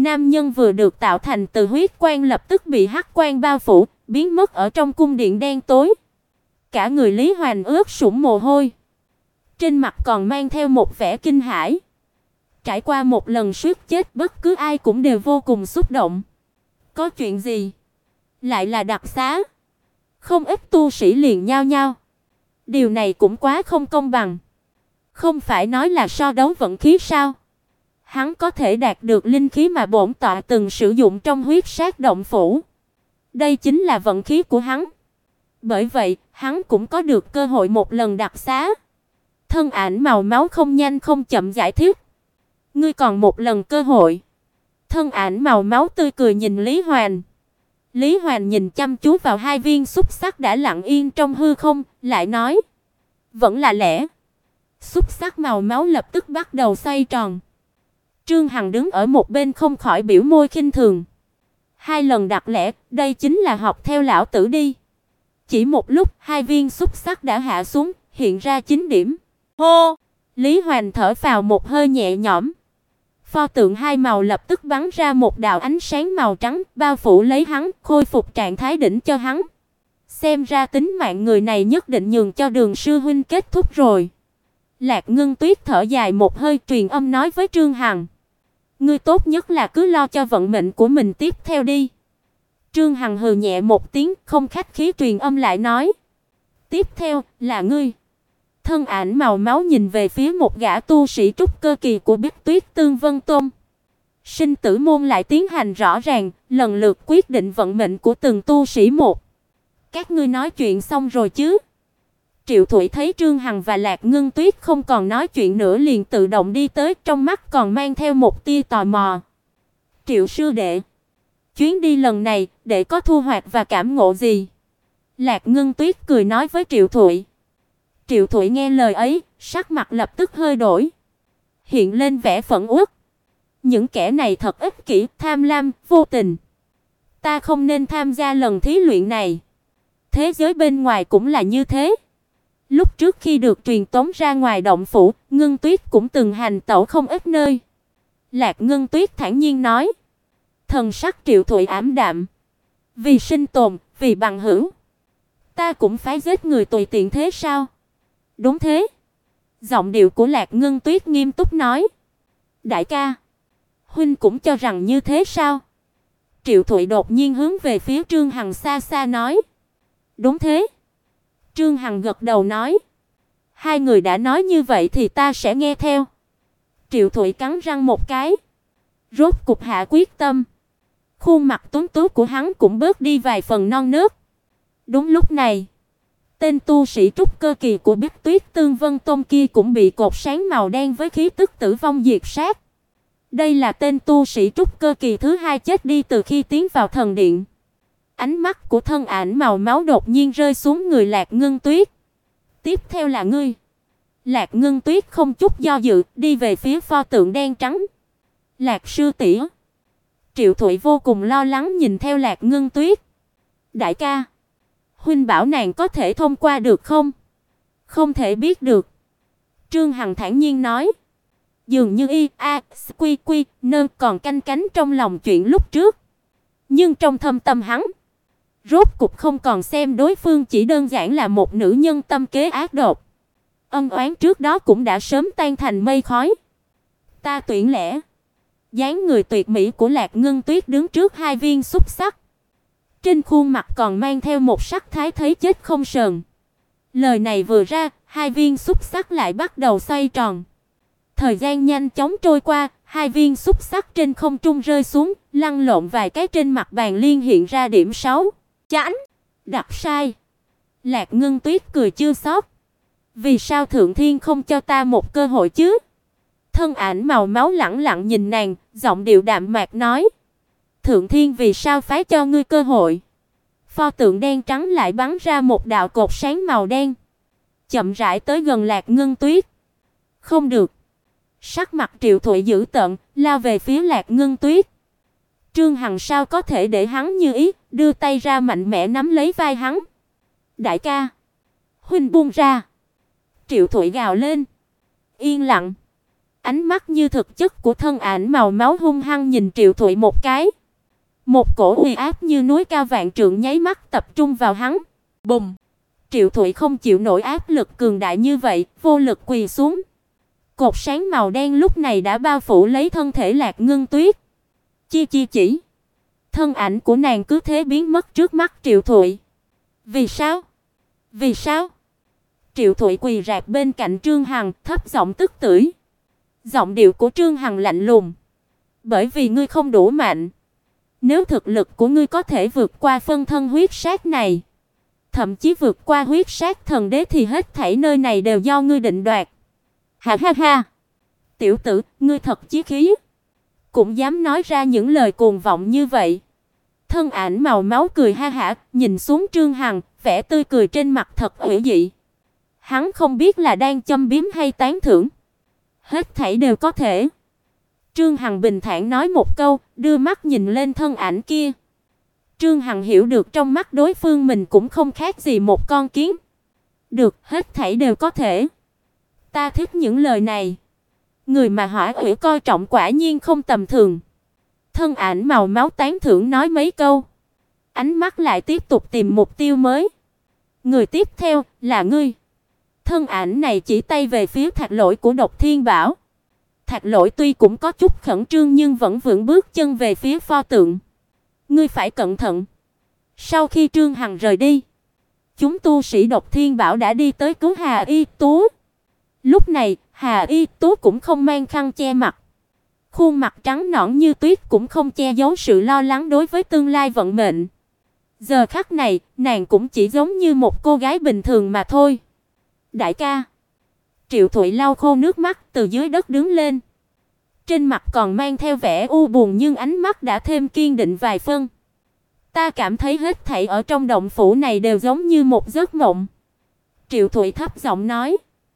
nam nhân vừa được tạo thành từ huyết quang lập tức bị hắc quang bao phủ, biến mất ở trong cung điện đen tối. Cả người Lý Hoành ướt sũng mồ hôi, trên mặt còn mang theo một vẻ kinh hãi. Trải qua một lần suýt chết, bất cứ ai cũng đều vô cùng xúc động. Có chuyện gì? Lại là đặc xá? Không ít tu sĩ liền nhao nhao. Điều này cũng quá không công bằng. Không phải nói là so đấu vận khí sao? Hắn có thể đạt được linh khí mà bổn tọa từng sử dụng trong huyết sát động phủ. Đây chính là vận khí của hắn. Bởi vậy, hắn cũng có được cơ hội một lần đặc xá. Thân ảnh màu máu không nhanh không chậm giải thích. Ngươi còn một lần cơ hội. Thân ảnh màu máu tươi cười nhìn Lý Hoành. Lý Hoành nhìn chăm chú vào hai viên xúc xắc đã lặng yên trong hư không, lại nói: "Vẫn là lẽ." Xúc xắc màu máu lập tức bắt đầu xoay tròn. Trương Hằng đứng ở một bên không khỏi biểu môi khinh thường. Hai lần đặt lẽ, đây chính là học theo lão tử đi. Chỉ một lúc, hai viên xúc xắc đã hạ xuống, hiện ra 9 điểm. Hô! Lý Hoành thở phào một hơi nhẹ nhõm. Pho tượng hai màu lập tức bắn ra một đạo ánh sáng màu trắng, bao phủ lấy hắn, khôi phục trạng thái đỉnh cho hắn. Xem ra tính mạng người này nhất định nhường cho Đường sư huynh kết thúc rồi. Lạc Ngân Tuyết thở dài một hơi, truyền âm nói với Trương Hằng: "Ngươi tốt nhất là cứ lo cho vận mệnh của mình tiếp theo đi." Trương Hằng hừ nhẹ một tiếng, không khách khí truyền âm lại nói: "Tiếp theo là ngươi." Thân ảnh màu máu nhìn về phía một gã tu sĩ trúc cơ kỳ của Bích Tuyết Tương Vân Tôn. Sinh tử môn lại tiến hành rõ ràng, lần lượt quyết định vận mệnh của từng tu sĩ một. "Các ngươi nói chuyện xong rồi chứ?" Triệu Thụy thấy Trương Hằng và Lạc Ngân Tuyết không còn nói chuyện nữa liền tự động đi tới, trong mắt còn mang theo một tia tò mò. "Triệu sư đệ, chuyến đi lần này đệ có thu hoạch và cảm ngộ gì?" Lạc Ngân Tuyết cười nói với Triệu Thụy. Triệu Thụy nghe lời ấy, sắc mặt lập tức hơi đổi, hiện lên vẻ phẫn uất. Những kẻ này thật ích kỷ, tham lam, vô tình. Ta không nên tham gia lần thí luyện này. Thế giới bên ngoài cũng là như thế. Lúc trước khi được truyền tống ra ngoài động phủ, Ngân Tuyết cũng từng hành tẩu không ít nơi. Lạc Ngân Tuyết thản nhiên nói. Thần sắc Triệu Thụy ảm đạm. Vì sinh tồn, vì bằng hữu, ta cũng phải giết người tùy tiện thế sao? Đúng thế. Giọng điệu của Lạc Ngân Tuyết nghiêm túc nói. Đại ca, huynh cũng cho rằng như thế sao? Triệu Thụy đột nhiên hướng về phía Trương Hằng xa xa nói. Đúng thế. Trương Hằng gật đầu nói. Hai người đã nói như vậy thì ta sẽ nghe theo. Triệu Thụy cắn răng một cái, rốt cục hạ quyết tâm. Khuôn mặt tuấn tú của hắn cũng bớt đi vài phần non nớt. Đúng lúc này, tên tu sĩ trúc cơ kỳ của Bích Tuyết Tương Vân Tôn kia cũng bị cột sáng màu đen với khí tức tử vong diệt sát. Đây là tên tu sĩ trúc cơ kỳ thứ hai chết đi từ khi tiến vào thần điện. Ánh mắt của thân ảnh màu máu đột nhiên rơi xuống người Lạc Ngân Tuyết. Tiếp theo là ngươi. Lạc Ngân Tuyết không chút do dự đi về phía pho tượng đen trắng. Lạc sư tỷ. Triệu Thụy vô cùng lo lắng nhìn theo Lạc Ngân Tuyết. Đại ca, huynh bảo nàng có thể thông qua được không? Không thể biết được. Trương Hằng thản nhiên nói. Dường như quy nơ còn canh cánh trong lòng chuyện lúc trước. Nhưng trong thâm tâm hắn, rốt cục không còn xem đối phương chỉ đơn giản là một nữ nhân tâm kế ác độc. Ân oán trước đó cũng đã sớm tan thành mây khói. Ta tuyển lẽ. Dáng người tuyệt mỹ của Lạc Ngân Tuyết đứng trước hai viên xúc sắc. Trên khuôn mặt còn mang theo một sắc thái thấy chết không sờn. Lời này vừa ra, hai viên xúc sắc lại bắt đầu xoay tròn. Thời gian nhanh chóng trôi qua, hai viên xúc sắc trên không trung rơi xuống, lăn lộn vài cái trên mặt bàn liên hiện ra điểm 6. Chảnh, đặt sai. Lạc Ngân Tuyết cười chưa xót. Vì sao Thượng Thiên không cho ta một cơ hội chứ? Thân ảnh màu máu lẳng lặng nhìn nàng, giọng điệu đạm mạc nói. Thượng Thiên vì sao phái cho ngươi cơ hội? Pho tượng đen trắng lại bắn ra một đạo cột sáng màu đen, chậm rãi tới gần Lạc Ngân Tuyết. Không được. Sắc mặt Triệu Thụy dữ tợn, lao về phía Lạc Ngân Tuyết. Trương Hằng sao có thể để hắn như ý, đưa tay ra mạnh mẽ nắm lấy vai hắn. Đại ca, huynh buông ra. Triệu Thụy gào lên. Yên lặng. Ánh mắt như thực chất của thân ảnh màu máu hung hăng nhìn Triệu Thụy một cái. Một cổ uy áp như núi cao vạn trượng nháy mắt tập trung vào hắn. Bùng! Triệu Thụy không chịu nổi áp lực cường đại như vậy, vô lực quỳ xuống. Cột sáng màu đen lúc này đã bao phủ lấy thân thể Lạc Ngân Tuyết. Chi chi chỉ. Thân ảnh của nàng cứ thế biến mất trước mắt Triệu Thụy. Vì sao? Vì sao? Triệu Thụy quỳ rạp bên cạnh Trương Hằng, thấp giọng tức tưởi. Giọng điệu của Trương Hằng lạnh lùng. Bởi vì ngươi không đủ mạnh. Nếu thực lực của ngươi có thể vượt qua phân thân huyết sát này, thậm chí vượt qua huyết sát thần đế thì hết thảy nơi này đều do ngươi định đoạt. Ha ha ha. Tiểu tử, ngươi thật chí khí. Cũng dám nói ra những lời cuồng vọng như vậy. Thân ảnh màu máu cười ha hả, nhìn xuống Trương Hằng, vẻ tươi cười trên mặt thật ủy dị. Hắn không biết là đang châm biếm hay tán thưởng. Hết thảy đều có thể. Trương Hằng bình thản nói một câu, đưa mắt nhìn lên thân ảnh kia. Trương Hằng hiểu được trong mắt đối phương mình cũng không khác gì một con kiến. Được, hết thảy đều có thể. Ta thích những lời này. Người mà Hỏa Ủy coi trọng quả nhiên không tầm thường. Thân ảnh màu máu tán thưởng nói mấy câu. Ánh mắt lại tiếp tục tìm mục tiêu mới. Người tiếp theo là ngươi. Thân ảnh này chỉ tay về phía Thạch Lỗi của Độc Thiên Bảo. Thạch Lỗi tuy cũng có chút khẩn trương nhưng vẫn vững bước chân về phía pho tượng. Ngươi phải cẩn thận. Sau khi Trương Hằng rời đi, chúng tu sĩ Độc Thiên Bảo đã đi tới cứu Hà Y Tú. Lúc này, Hà Y Tú cũng không mang khăn che mặt. Khuôn mặt trắng nõn như tuyết cũng không che giấu sự lo lắng đối với tương lai vận mệnh. Giờ khắc này, nàng cũng chỉ giống như một cô gái bình thường mà thôi. Đại ca. Triệu Thụy lau khô nước mắt từ dưới đất đứng lên. Trên mặt còn mang theo vẻ u buồn nhưng ánh mắt đã thêm kiên định vài phân. Ta cảm thấy hết thảy ở trong động phủ này đều giống như một giấc mộng. Triệu Thụy thấp giọng nói.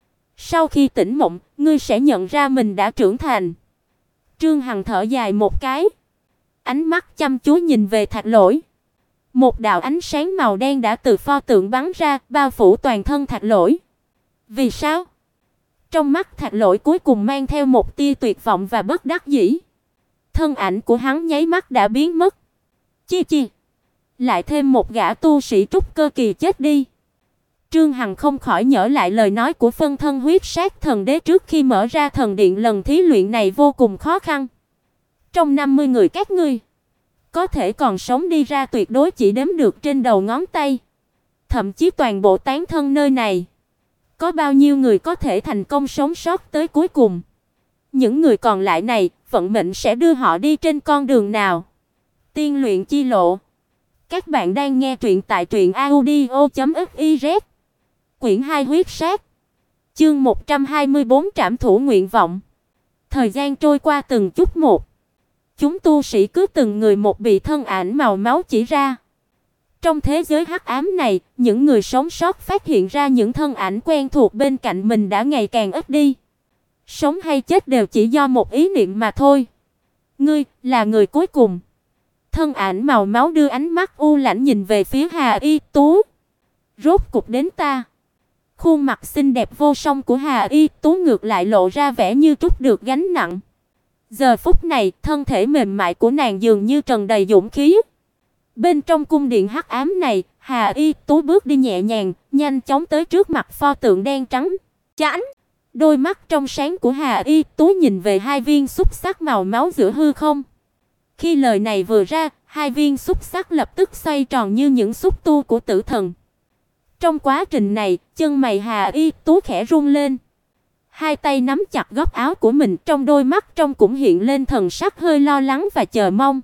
Sau khi tỉnh mộng, ngươi sẽ nhận ra mình đã trưởng thành. Trương Hằng thở dài một cái. Ánh mắt chăm chú nhìn về Thạch Lỗi. Một đạo ánh sáng màu đen đã từ pho tượng bắn ra, bao phủ toàn thân Thạch Lỗi. Vì sao? Trong mắt Thạch Lỗi cuối cùng mang theo một tia tuyệt vọng và bất đắc dĩ. Thân ảnh của hắn nháy mắt đã biến mất. Chi chi. Lại thêm một gã tu sĩ trúc cơ kỳ chết đi. Trương Hằng không khỏi nhớ lại lời nói của phân thân huyết sát thần đế trước khi mở ra thần điện lần thí luyện này vô cùng khó khăn. Trong 50 người các ngươi, có thể còn sống đi ra tuyệt đối chỉ đếm được trên đầu ngón tay. Thậm chí toàn bộ tán thân nơi này, có bao nhiêu người có thể thành công sống sót tới cuối cùng? Những người còn lại này, vận mệnh sẽ đưa họ đi trên con đường nào? Tiên luyện chi lộ. Các bạn đang nghe truyện tại truyệnaudio.fiz. Quyển 2 huyết sát. Chương 124 trảm thủ nguyện vọng. Thời gian trôi qua từng chút một. Chúng tu sĩ cứ từng người một bị thân ảnh màu máu chỉ ra. Trong thế giới hắc ám này, những người sống sót phát hiện ra những thân ảnh quen thuộc bên cạnh mình đã ngày càng ít đi. Sống hay chết đều chỉ do một ý niệm mà thôi. Ngươi là người cuối cùng. Thân ảnh màu máu đưa ánh mắt u lãnh nhìn về phía Hà Y Tú. Rốt cục đến ta. Khuôn mặt xinh đẹp vô song của Hà Y Tú ngược lại lộ ra vẻ như trút được gánh nặng. Giờ phút này, thân thể mềm mại của nàng dường như tràn đầy dũng khí. Bên trong cung điện hắc ám này, Hà Y Tú bước đi nhẹ nhàng, nhanh chóng tới trước mặt pho tượng đen trắng. Chảnh! Đôi mắt trong sáng của Hà Y Tú nhìn về hai viên xúc xắc màu máu giữa hư không. Khi lời này vừa ra, hai viên xúc xắc lập tức xoay tròn như những xúc tu của tử thần. Trong quá trình này, chân mày Hà Y Tú khẽ run lên. Hai tay nắm chặt góc áo của mình, trong đôi mắt trong cũng hiện lên thần sắc hơi lo lắng và chờ mong.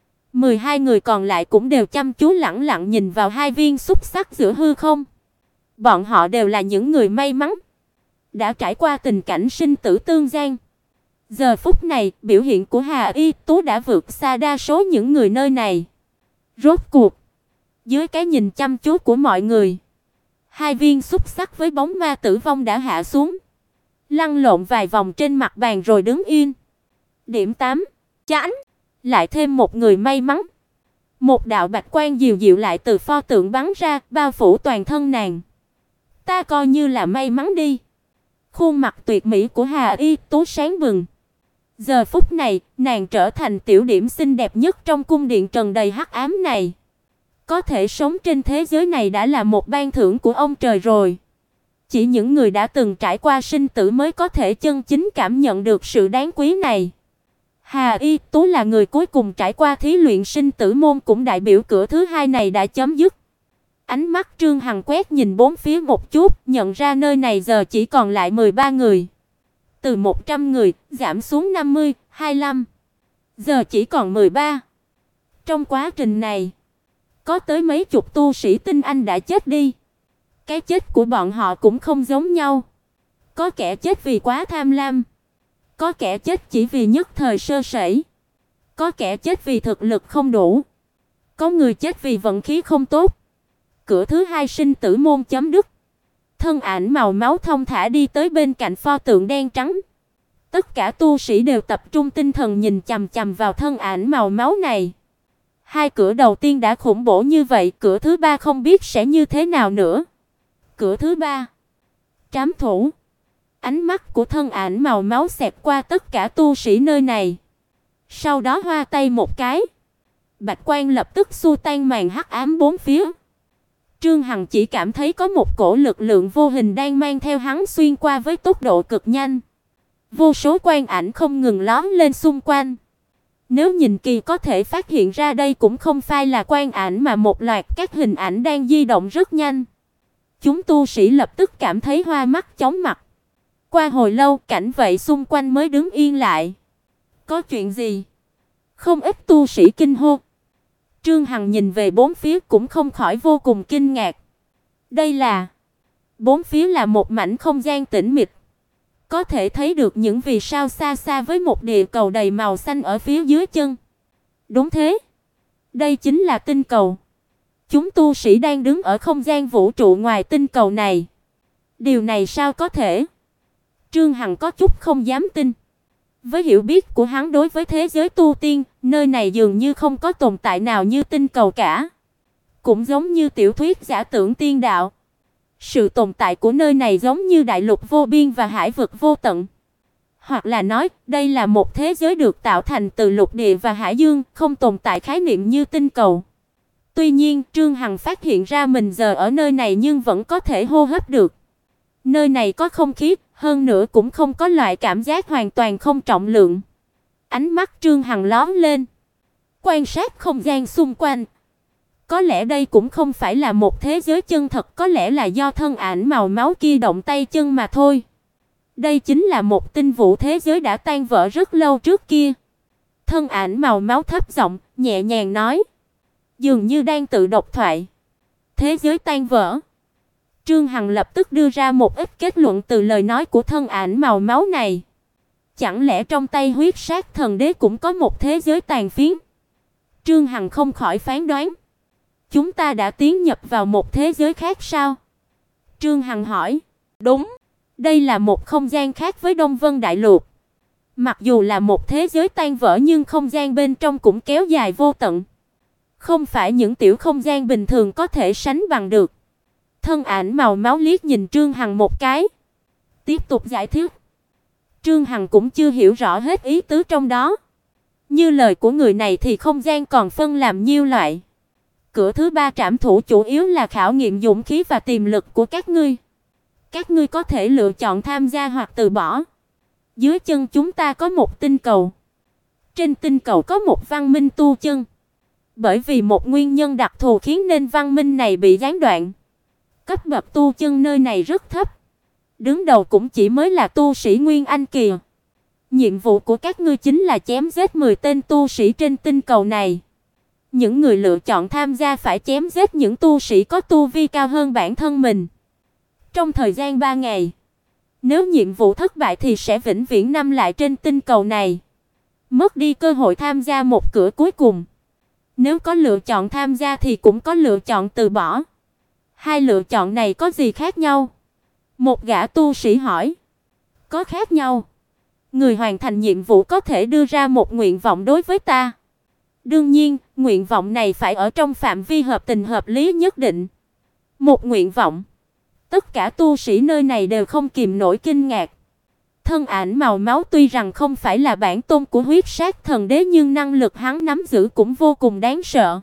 12 người còn lại cũng đều chăm chú lẳng lặng nhìn vào hai viên xúc xắc giữa hư không. Bọn họ đều là những người may mắn, đã trải qua tình cảnh sinh tử tương gian. Giờ phút này, biểu hiện của Hà Y Tú đã vượt xa đa số những người nơi này. Rốt cuộc, dưới cái nhìn chăm chú của mọi người, hai viên xúc xắc với bóng ma tử vong đã hạ xuống, lăn lộn vài vòng trên mặt bàn rồi đứng yên. Điểm 8. Chảnh! Lại thêm một người may mắn. Một đạo bạch quang dịu dịu lại từ pho tượng bắn ra, bao phủ toàn thân nàng. Ta coi như là may mắn đi. Khuôn mặt tuyệt mỹ của Hà Y Tú sáng bừng. Giờ phút này, nàng trở thành tiểu điểm xinh đẹp nhất trong cung điện trần đầy hắc ám này. Có thể sống trên thế giới này đã là một ban thưởng của ông trời rồi. Chỉ những người đã từng trải qua sinh tử mới có thể chân chính cảm nhận được sự đáng quý này. Hà Y Tú là người cuối cùng trải qua thí luyện sinh tử môn, cũng đại biểu cửa thứ hai này đã chấm dứt. Ánh mắt Trương Hằng quét nhìn bốn phía một chút, nhận ra nơi này giờ chỉ còn lại 13 người. Từ 100 người giảm xuống 50, 25. Giờ chỉ còn 13. Trong quá trình này, có tới mấy chục tu sĩ tinh anh đã chết đi. Cái chết của bọn họ cũng không giống nhau. Có kẻ chết vì quá tham lam, có kẻ chết chỉ vì nhất thời sơ sẩy, có kẻ chết vì thực lực không đủ, có người chết vì vận khí không tốt. Cửa thứ hai sinh tử môn chấm dứt. Thân ảnh màu máu thông thả đi tới bên cạnh pho tượng đen trắng. Tất cả tu sĩ đều tập trung tinh thần nhìn chằm chằm vào thân ảnh màu máu này. Hai cửa đầu tiên đã khủng bố như vậy, cửa thứ ba không biết sẽ như thế nào nữa. Cửa thứ ba, trảm thủ. Ánh mắt của thân ảnh màu máu xẹt qua tất cả tu sĩ nơi này. Sau đó hoa tay một cái, bạch quang lập tức xua tan màn hắc ám bốn phía. Trương Hằng chỉ cảm thấy có một cổ lực lượng vô hình đang mang theo hắn xuyên qua với tốc độ cực nhanh. Vô số quang ảnh không ngừng lóe lên xung quanh. Nếu nhìn kỹ có thể phát hiện ra đây cũng không phải là quang ảnh mà một loạt các hình ảnh đang di động rất nhanh. Chúng tu sĩ lập tức cảm thấy hoa mắt chóng mặt. Qua hồi lâu, cảnh vệ xung quanh mới đứng yên lại. Có chuyện gì? Không ít tu sĩ kinh hô. Trương Hằng nhìn về bốn phía cũng không khỏi vô cùng kinh ngạc. Đây là... Bốn phía là một mảnh không gian tĩnh mịch. Có thể thấy được những vì sao xa xa với một địa cầu đầy màu xanh ở phía dưới chân. Đúng thế. Đây chính là tinh cầu. Chúng tu sĩ đang đứng ở không gian vũ trụ ngoài tinh cầu này. Điều này sao có thể? Trương Hằng có chút không dám tin. Với hiểu biết của hắn đối với thế giới tu tiên, nơi này dường như không có tồn tại nào như tinh cầu cả. Cũng giống như tiểu thuyết giả tưởng tiên đạo. Sự tồn tại của nơi này giống như đại lục vô biên và hải vực vô tận. Hoặc là nói, đây là một thế giới được tạo thành từ lục địa và hải dương, không tồn tại khái niệm như tinh cầu. Tuy nhiên, Trương Hằng phát hiện ra mình giờ ở nơi này nhưng vẫn có thể hô hấp được. Nơi này có không khí, hơn nữa cũng không có loại cảm giác hoàn toàn không trọng lượng. Ánh mắt Trương Hằng lóe lên, quan sát không gian xung quanh. Có lẽ đây cũng không phải là một thế giới chân thật, có lẽ là do thân ảnh màu máu kia động tay chân mà thôi. Đây chính là một tinh vũ thế giới đã tan vỡ rất lâu trước kia. Thân ảnh màu máu thấp giọng, nhẹ nhàng nói, dường như đang tự độc thoại. Thế giới tan vỡ. Trương Hằng lập tức đưa ra một ít kết luận từ lời nói của thân ảnh màu máu này. Chẳng lẽ trong tay huyết sát thần đế cũng có một thế giới tàn phiến? Trương Hằng không khỏi phán đoán. Chúng ta đã tiến nhập vào một thế giới khác sao? Trương Hằng hỏi. Đúng, đây là một không gian khác với Đông Vân Đại Lục. Mặc dù là một thế giới tan vỡ nhưng không gian bên trong cũng kéo dài vô tận. Không phải những tiểu không gian bình thường có thể sánh bằng được. Thân ảnh màu máu liếc nhìn Trương Hằng một cái, tiếp tục giải thích. Trương Hằng cũng chưa hiểu rõ hết ý tứ trong đó. Như lời của người này thì không gian còn phân làm nhiều loại. Cửa thứ ba trảm thủ chủ yếu là khảo nghiệm dũng khí và tiềm lực của các ngươi. Các ngươi có thể lựa chọn tham gia hoặc từ bỏ. Dưới chân chúng ta có một tinh cầu. Trên tinh cầu có một văn minh tu chân. Bởi vì một nguyên nhân đặc thù khiến nên văn minh này bị gián đoạn. Cấp bậc tu chân nơi này rất thấp. Đứng đầu cũng chỉ mới là tu sĩ Nguyên Anh kỳ. Nhiệm vụ của các ngươi chính là chém giết 10 tên tu sĩ trên tinh cầu này. Những người lựa chọn tham gia phải chém giết những tu sĩ có tu vi cao hơn bản thân mình. Trong thời gian 3 ngày. Nếu nhiệm vụ thất bại thì sẽ vĩnh viễn nằm lại trên tinh cầu này. Mất đi cơ hội tham gia một cửa cuối cùng. Nếu có lựa chọn tham gia thì cũng có lựa chọn từ bỏ. Hai lựa chọn này có gì khác nhau? Một gã tu sĩ hỏi. Có khác nhau. Người hoàn thành nhiệm vụ có thể đưa ra một nguyện vọng đối với ta. Đương nhiên, nguyện vọng này phải ở trong phạm vi hợp tình hợp lý nhất định. Một nguyện vọng. Tất cả tu sĩ nơi này đều không kìm nổi kinh ngạc. Thân ảnh màu máu tuy rằng không phải là bản tôn của huyết sát thần đế nhưng năng lực hắn nắm giữ cũng vô cùng đáng sợ.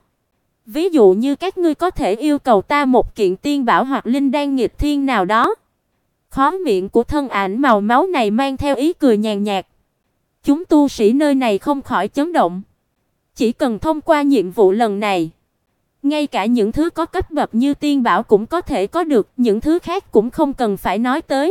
Ví dụ như các ngươi có thể yêu cầu ta một kiện tiên bảo hoặc linh đan nghịch thiên nào đó. Khóe miệng của thân ảnh màu máu này mang theo ý cười nhàn nhạt. Chúng tu sĩ nơi này không khỏi chấn động. Chỉ cần thông qua nhiệm vụ lần này, ngay cả những thứ có cấp bậc như tiên bảo cũng có thể có được, những thứ khác cũng không cần phải nói tới.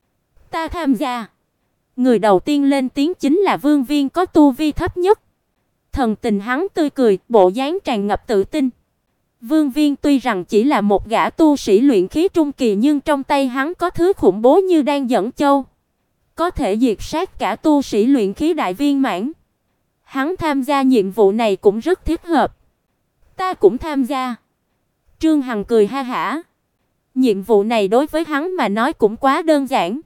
Ta tham gia. Người đầu tiên lên tiếng chính là Vương Viên có tu vi thấp nhất. Thần tình hắn tươi cười, bộ dáng tràn ngập tự tin. Vương Viên tuy rằng chỉ là một gã tu sĩ luyện khí trung kỳ nhưng trong tay hắn có thứ khủng bố như đan dẫn châu, có thể diệt sát cả tu sĩ luyện khí đại viên mãn. Hắn tham gia nhiệm vụ này cũng rất thích hợp. Ta cũng tham gia. Trương Hằng cười ha hả. Nhiệm vụ này đối với hắn mà nói cũng quá đơn giản.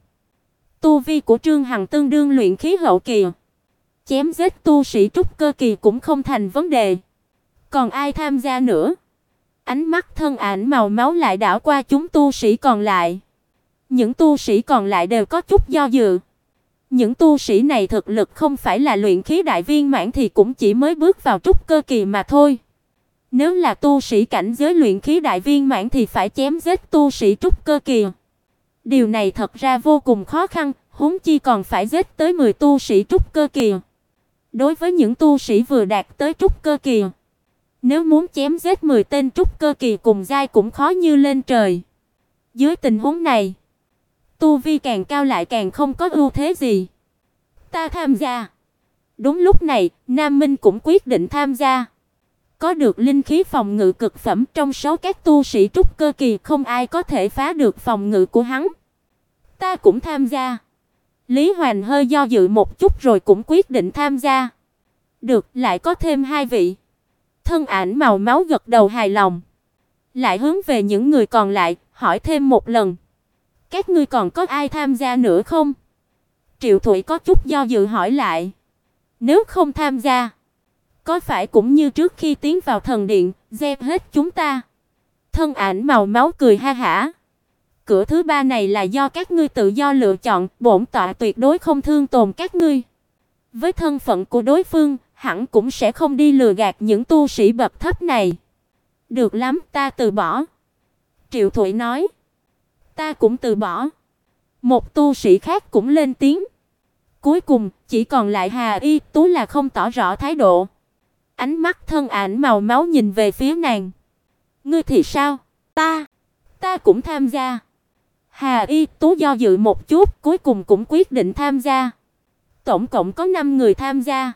Tu vi của Trương Hằng tương đương luyện khí hậu kỳ. Chém giết tu sĩ trúc cơ kỳ cũng không thành vấn đề. Còn ai tham gia nữa? Ánh mắt thân ảnh màu máu lại đảo qua chúng tu sĩ còn lại. Những tu sĩ còn lại đều có chút do dự. Những tu sĩ này thực lực không phải là luyện khí đại viên mãn thì cũng chỉ mới bước vào trúc cơ kỳ mà thôi. Nếu là tu sĩ cảnh giới luyện khí đại viên mãn thì phải chém giết tu sĩ trúc cơ kỳ. Điều này thật ra vô cùng khó khăn, huống chi còn phải giết tới 10 tu sĩ trúc cơ kỳ. Đối với những tu sĩ vừa đạt tới trúc cơ kỳ, nếu muốn chém giết 10 tên trúc cơ kỳ cùng giai cũng khó như lên trời. Dưới tình huống này, tu vi càng cao lại càng không có ưu thế gì. Ta tham gia. Đúng lúc này, Nam Minh cũng quyết định tham gia. Có được linh khí phòng ngự cực phẩm, trong số các tu sĩ trúc cơ kỳ không ai có thể phá được phòng ngự của hắn. Ta cũng tham gia. Lý Hoành hơi do dự một chút rồi cũng quyết định tham gia. Được, lại có thêm 2 vị. Thân ảnh màu máu gật đầu hài lòng. Lại hướng về những người còn lại, hỏi thêm một lần. Các ngươi còn có ai tham gia nữa không? Triệu Thụy có chút do dự hỏi lại. Nếu không tham gia, có phải cũng như trước khi tiến vào thần điện, dẹp hết chúng ta? Thân ảnh màu máu cười ha hả. Cửa thứ 3 này là do các ngươi tự do lựa chọn, bổn tọa tuyệt đối không thương tổn các ngươi. Với thân phận của đối phương, hẳn cũng sẽ không đi lừa gạt những tu sĩ bậc thấp này. Được lắm, ta từ bỏ. Triệu Thụy nói. Ta cũng từ bỏ. Một tu sĩ khác cũng lên tiếng. Cuối cùng, chỉ còn lại Hà Y Tú là không tỏ rõ thái độ. Ánh mắt thân ảnh màu máu nhìn về phía nàng. Ngươi thì sao? Ta cũng tham gia. Hà Y Tú do dự một chút, cuối cùng cũng quyết định tham gia. Tổng cộng có 5 người tham gia.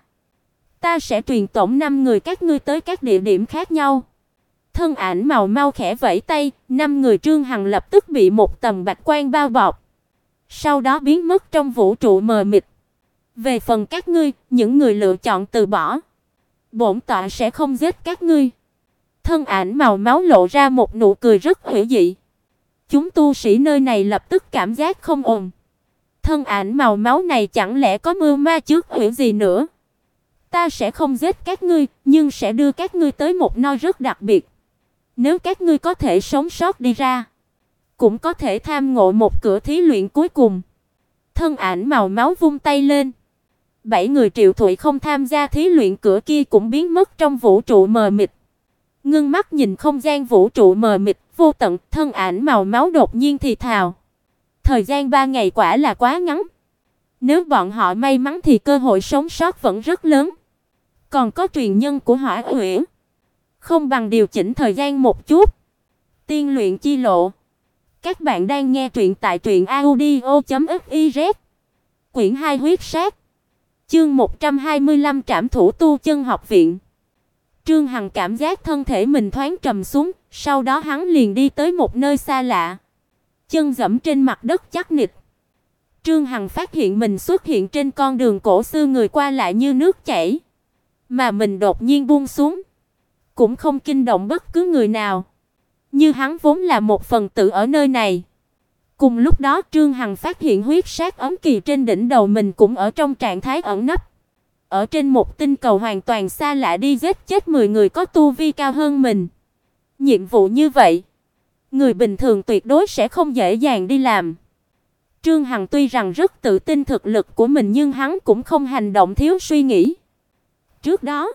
Ta sẽ truyền tổng 5 người các ngươi tới các địa điểm khác nhau. Thân ảnh màu mau khẽ vẫy tay, 5 người Trương Hằng lập tức bị một tầng bạch quang bao bọc. Sau đó biến mất trong vũ trụ mờ mịt. Về phần các ngươi, những người lựa chọn từ bỏ, bổn tọa sẽ không giết các ngươi. Thân ảnh màu máu lộ ra một nụ cười rất hữu dị. Chúng tu sĩ nơi này lập tức cảm giác không ổn. Thân ảnh màu máu này chẳng lẽ có mưu ma trước hữu gì nữa? Ta sẽ không giết các ngươi, nhưng sẽ đưa các ngươi tới một nơi rất đặc biệt. Nếu các ngươi có thể sống sót đi ra, cũng có thể tham ngộ một cửa thí luyện cuối cùng. Thân ảnh màu máu vung tay lên. 7 người Triệu Thụy không tham gia thí luyện cửa kia cũng biến mất trong vũ trụ mờ mịt. Ngưng mắt nhìn không gian vũ trụ mờ mịt, vô tận, thân ảnh màu máu đột nhiên thì thào. Thời gian 3 ngày quả là quá ngắn. Nếu bọn họ may mắn thì cơ hội sống sót vẫn rất lớn. Còn có truyền nhân của Hỏa Uyển, không bằng điều chỉnh thời gian một chút. Tiên luyện chi lộ. Các bạn đang nghe truyện tại truyệnaudio.fiz. Quyển 2 huyết sát. Chương 125 Trảm thủ tu chân học viện. Trương Hằng cảm giác thân thể mình thoáng trầm xuống, sau đó hắn liền đi tới một nơi xa lạ. Chân dẫm trên mặt đất chắc nịch. Trương Hằng phát hiện mình xuất hiện trên con đường cổ xưa người qua lại như nước chảy, mà mình đột nhiên buông xuống, cũng không kinh động bất cứ người nào. Như hắn vốn là một phần tử ở nơi này. Cùng lúc đó Trương Hằng phát hiện huyết sát ấm kỳ trên đỉnh đầu mình cũng ở trong trạng thái ẩn nấp. Ở trên một tinh cầu hoàn toàn xa lạ đi giết chết 10 người có tu vi cao hơn mình. Nhiệm vụ như vậy, Người bình thường tuyệt đối sẽ không dễ dàng đi làm. Trương Hằng tuy rằng rất tự tin thực lực của mình nhưng hắn cũng không hành động thiếu suy nghĩ. Trước đó,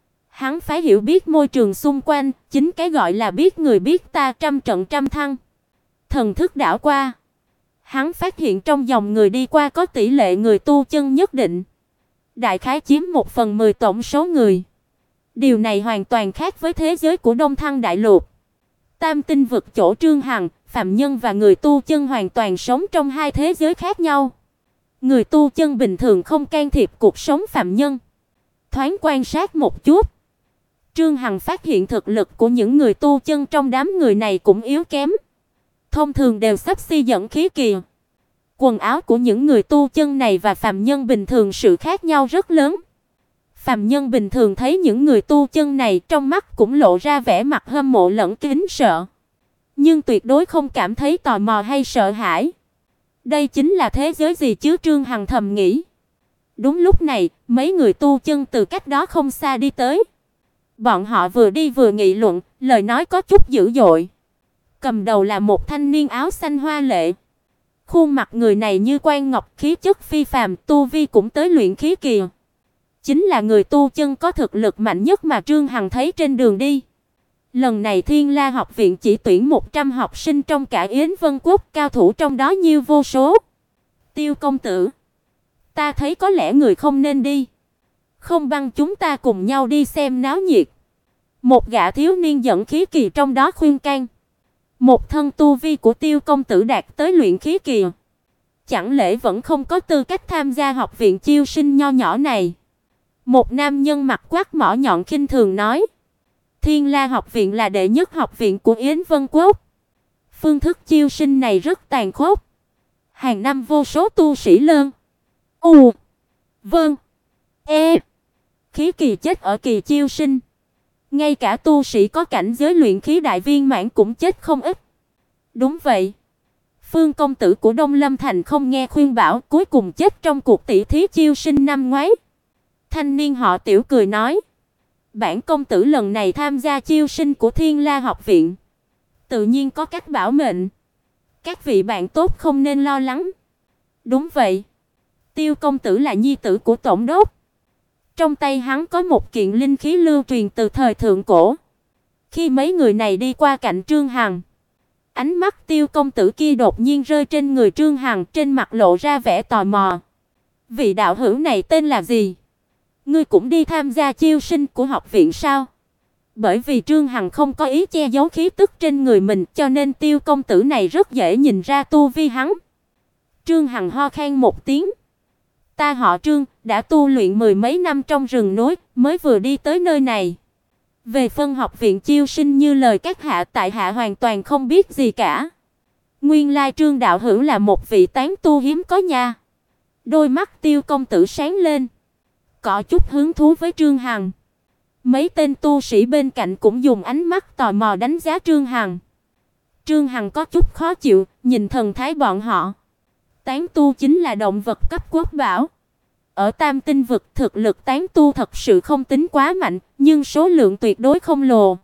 hắn phải hiểu biết môi trường xung quanh, chính cái gọi là biết người biết ta trăm trận trăm thắng. Thần thức đảo qua, hắn phát hiện trong dòng người đi qua có tỷ lệ người tu chân nhất định, đại khái chiếm 1/10 tổng số người. Điều này hoàn toàn khác với thế giới của Đông Thăng Đại Lục. Tam tinh vực chỗ Trương Hằng, phàm nhân và người tu chân hoàn toàn sống trong hai thế giới khác nhau. Người tu chân bình thường không can thiệp cuộc sống phàm nhân. Thoáng quan sát một chút, Trương Hằng phát hiện thực lực của những người tu chân trong đám người này cũng yếu kém. Thông thường đều xấp xi dẫn khí kỳ. Quần áo của những người tu chân này và phàm nhân bình thường sự khác nhau rất lớn. Phàm nhân bình thường thấy những người tu chân này trong mắt cũng lộ ra vẻ mặt hâm mộ lẫn kính sợ, nhưng tuyệt đối không cảm thấy tò mò hay sợ hãi. Đây chính là thế giới gì chứ, Trương Hằng thầm nghĩ. Đúng lúc này, mấy người tu chân từ cách đó không xa đi tới. Bọn họ vừa đi vừa nghị luận, lời nói có chút dữ dội. Cầm đầu là một thanh niên áo xanh hoa lệ. Khuôn mặt người này như quan ngọc, khí chất phi phàm, tu vi cũng tới luyện khí kỳ. Chính là người tu chân có thực lực mạnh nhất mà Trương Hằng thấy trên đường đi. Lần này Thiên La học viện chỉ tuyển 100 học sinh trong cả Yến Vân Quốc, cao thủ trong đó nhiều vô số. Tiêu công tử, ta thấy có lẽ người không nên đi. Không bằng chúng ta cùng nhau đi xem náo nhiệt. Một gã thiếu niên dẫn khí kỳ trong đó khuyên can. Một thân tu vi của Tiêu công tử đạt tới luyện khí kỳ, chẳng lẽ vẫn không có tư cách tham gia học viện chiêu sinh nho nhỏ này? Một nam nhân mặt quát mỏ nhọn khinh thường nói. Thiên La học viện là đệ nhất học viện của Yến Vân Quốc. Phương thức chiêu sinh này rất tàn khốc. Hàng năm vô số tu sĩ lơn U Vân E khí kỳ chết ở kỳ chiêu sinh. Ngay cả tu sĩ có cảnh giới luyện khí đại viên mãn cũng chết không ít. Đúng vậy. Phương công tử của Đông Lâm Thành không nghe khuyên bảo, cuối cùng chết trong cuộc tỷ thí chiêu sinh năm ngoái. Thanh niên họ Tiểu cười nói. Bản công tử lần này tham gia chiêu sinh của Thiên La học viện, tự nhiên có cách bảo mệnh. Các vị bạn tốt không nên lo lắng. Đúng vậy. Tiêu công tử là nhi tử của tổng đốc. Trong tay hắn có một kiện linh khí lưu truyền từ thời thượng cổ. Khi mấy người này đi qua cạnh Trương Hằng, ánh mắt Tiêu công tử kia đột nhiên rơi trên người Trương Hằng, trên mặt lộ ra vẻ tò mò. Vị đạo hữu này tên là gì? Ngươi cũng đi tham gia chiêu sinh của học viện sao? Bởi vì Trương Hằng không có ý che giấu khí tức trên người mình, cho nên Tiêu công tử này rất dễ nhìn ra tu vi hắn. Trương Hằng ho khan một tiếng. Ta họ Trương, đã tu luyện mười mấy năm trong rừng núi, mới vừa đi tới nơi này. Về phân học viện chiêu sinh như lời các hạ, tại hạ hoàn toàn không biết gì cả. Nguyên lai Trương đạo hữu là một vị tán tu hiếm có nha. Đôi mắt Tiêu công tử sáng lên, có chút hứng thú với Trương Hằng. Mấy tên tu sĩ bên cạnh cũng dùng ánh mắt tò mò đánh giá Trương Hằng. Trương Hằng có chút khó chịu, nhìn thần thái bọn họ. Tán tu chính là động vật cấp quốc bảo. Ở Tam Tinh vực thực lực tán tu thật sự không tính quá mạnh, nhưng số lượng tuyệt đối không lồ.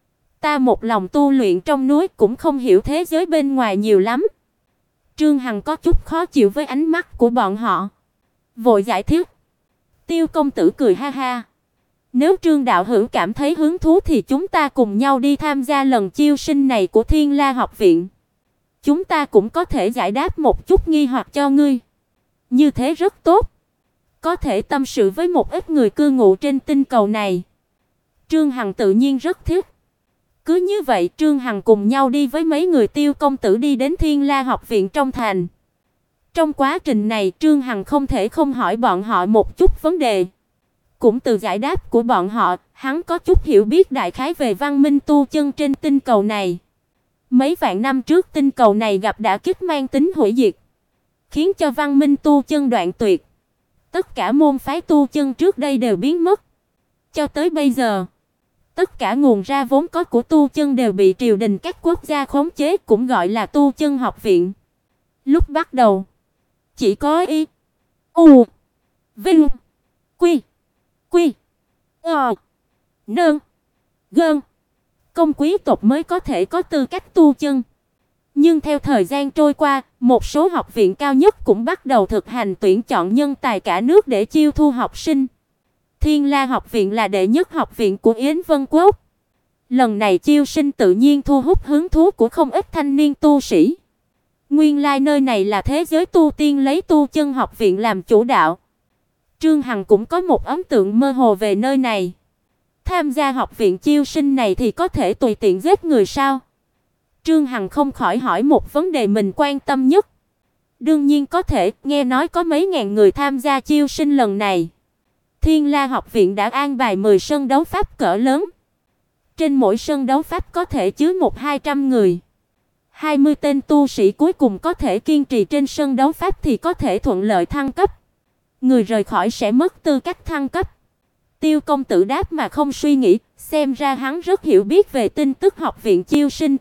Ta một lòng tu luyện trong núi cũng không hiểu thế giới bên ngoài nhiều lắm. Trương Hằng có chút khó chịu với ánh mắt của bọn họ, vội giải thích. Tiêu công tử cười ha ha. Nếu Trương đạo hữu cảm thấy hứng thú thì chúng ta cùng nhau đi tham gia lần chiêu sinh này của Thiên La học viện. Chúng ta cũng có thể giải đáp một chút nghi hoặc cho ngươi. Như thế rất tốt. Có thể tâm sự với một ít người cư ngụ trên tinh cầu này. Trương Hằng tự nhiên rất thích. Cứ như vậy Trương Hằng cùng nhau đi với mấy người Tiêu công tử đi đến Thiên La học viện trong thành. Trong quá trình này Trương Hằng không thể không hỏi bọn họ một chút vấn đề. Cũng từ giải đáp của bọn họ, hắn có chút hiểu biết đại khái về văn minh tu chân trên tinh cầu này. Mấy vạn năm trước tinh cầu này gặp đả kích mang tính hủy diệt, khiến cho văn minh tu chân đoạn tuyệt. Tất cả môn phái tu chân trước đây đều biến mất. Cho tới bây giờ, tất cả nguồn ra vốn có của tu chân đều bị triều đình các quốc gia khống chế, cũng gọi là tu chân học viện. Lúc bắt đầu, chỉ có Y U Vinh Quy Quy Ờ Nơn Gơn công quý tộc mới có thể có tư cách tu chân. Nhưng theo thời gian trôi qua, một số học viện cao nhất cũng bắt đầu thực hành tuyển chọn nhân tài cả nước để chiêu thu học sinh. Thiên La học viện là đệ nhất học viện của Yến Vân Quốc. Lần này chiêu sinh tự nhiên thu hút hứng thú của không ít thanh niên tu sĩ. Nguyên lai nơi này là thế giới tu tiên lấy tu chân học viện làm chủ đạo. Trương Hằng cũng có một ấn tượng mơ hồ về nơi này. Tham gia học viện chiêu sinh này thì có thể tùy tiện giết người sao? Trương Hằng không khỏi hỏi một vấn đề mình quan tâm nhất. Đương nhiên có thể, nghe nói có mấy ngàn người tham gia chiêu sinh lần này. Thiên La học viện đã an bài 10 sân đấu pháp cỡ lớn. Trên mỗi sân đấu pháp có thể chứa 100-200 người. 20 tên tu sĩ cuối cùng có thể kiên trì trên sân đấu pháp thì có thể thuận lợi thăng cấp. Người rời khỏi sẽ mất tư cách thăng cấp. Tiêu công tử đáp mà không suy nghĩ, xem ra hắn rất hiểu biết về tin tức học viện chiêu sinh.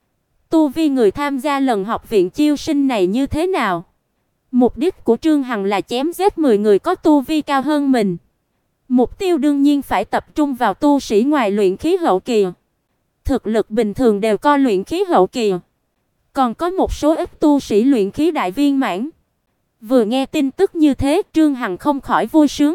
Tu vi người tham gia lần học viện chiêu sinh này như thế nào? Mục đích của Trương Hằng là chém giết 10 người có tu vi cao hơn mình. Mục tiêu đương nhiên phải tập trung vào tu sĩ ngoài luyện khí hậu kỳ. Thực lực bình thường đều có luyện khí hậu kỳ. Còn có một số ít tu sĩ luyện khí đại viên mãn. Vừa nghe tin tức như thế, Trương Hằng không khỏi vui sướng.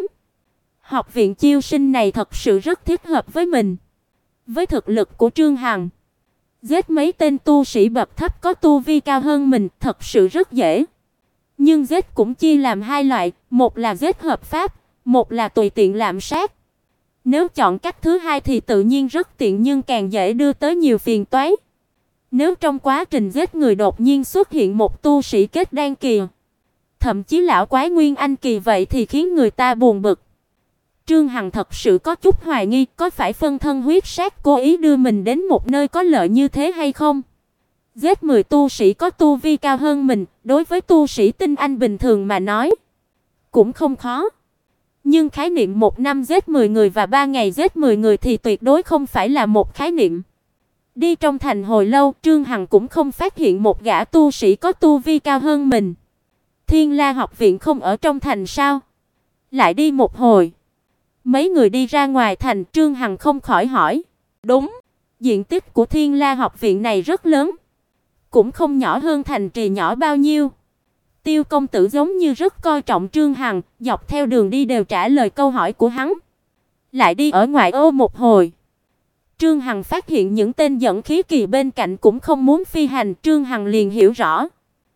Học viện chiêu sinh này thật sự rất thích hợp với mình. Với thực lực của Trương Hằng, giết mấy tên tu sĩ bậc thấp có tu vi cao hơn mình thật sự rất dễ. Nhưng giết cũng chia làm hai loại, một là giết hợp pháp, một là tùy tiện lạm sát. Nếu chọn cách thứ hai thì tự nhiên rất tiện nhưng càng dễ đưa tới nhiều phiền toái. Nếu trong quá trình giết người đột nhiên xuất hiện một tu sĩ kết đan kỳ, thậm chí lão quái nguyên anh kỳ vậy thì khiến người ta buồn bực. Trương Hằng thật sự có chút hoài nghi có phải phân thân huyết sát cố ý đưa mình đến một nơi có lợi như thế hay không? Giết 10 tu sĩ có tu vi cao hơn mình, đối với tu sĩ tinh anh bình thường mà nói, cũng không khó. Nhưng khái niệm 1 năm giết 10 người và 3 ngày giết 10 người thì tuyệt đối không phải là một khái niệm. Đi trong thành hồi lâu, Trương Hằng cũng không phát hiện một gã tu sĩ có tu vi cao hơn mình. Thiên La học viện không ở trong thành sao? Lại đi một hồi, mấy người đi ra ngoài thành, Trương Hằng không khỏi hỏi. Đúng, diện tích của Thiên La học viện này rất lớn, cũng không nhỏ hơn thành trì nhỏ bao nhiêu. Tiêu công tử giống như rất coi trọng Trương Hằng, dọc theo đường đi đều trả lời câu hỏi của hắn. Lại đi ở ngoại ô một hồi, Trương Hằng phát hiện những tên dẫn khí kỳ bên cạnh cũng không muốn phi hành, Trương Hằng liền hiểu rõ.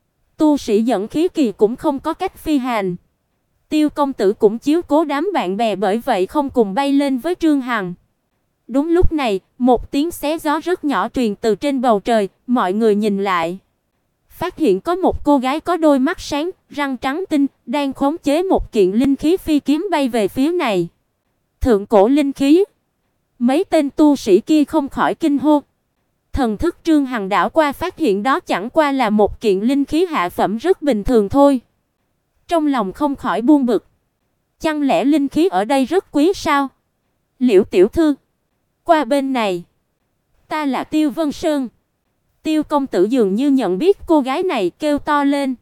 Tu sĩ dẫn khí kỳ cũng không có cách phi hành. Tiêu công tử cũng chiếu cố đám bạn bè bởi vậy không cùng bay lên với Trương Hằng. Đúng lúc này, một tiếng xé gió rất nhỏ truyền từ trên bầu trời, mọi người nhìn lại. Phát hiện có một cô gái có đôi mắt sáng, răng trắng tinh, đang khống chế một kiện linh khí phi kiếm bay về phía này. Thượng cổ linh khí. Mấy tên tu sĩ kia không khỏi kinh hô. Thần thức Trương Hằng đảo qua phát hiện đó chẳng qua là một kiện linh khí hạ phẩm rất bình thường thôi. Trong lòng không khỏi buồn bực. Chẳng lẽ linh khí ở đây rất quý sao? Liễu tiểu thư, qua bên này. Ta là Tiêu Vân Sơn. Tiêu công tử dường như nhận biết cô gái này, kêu to lên.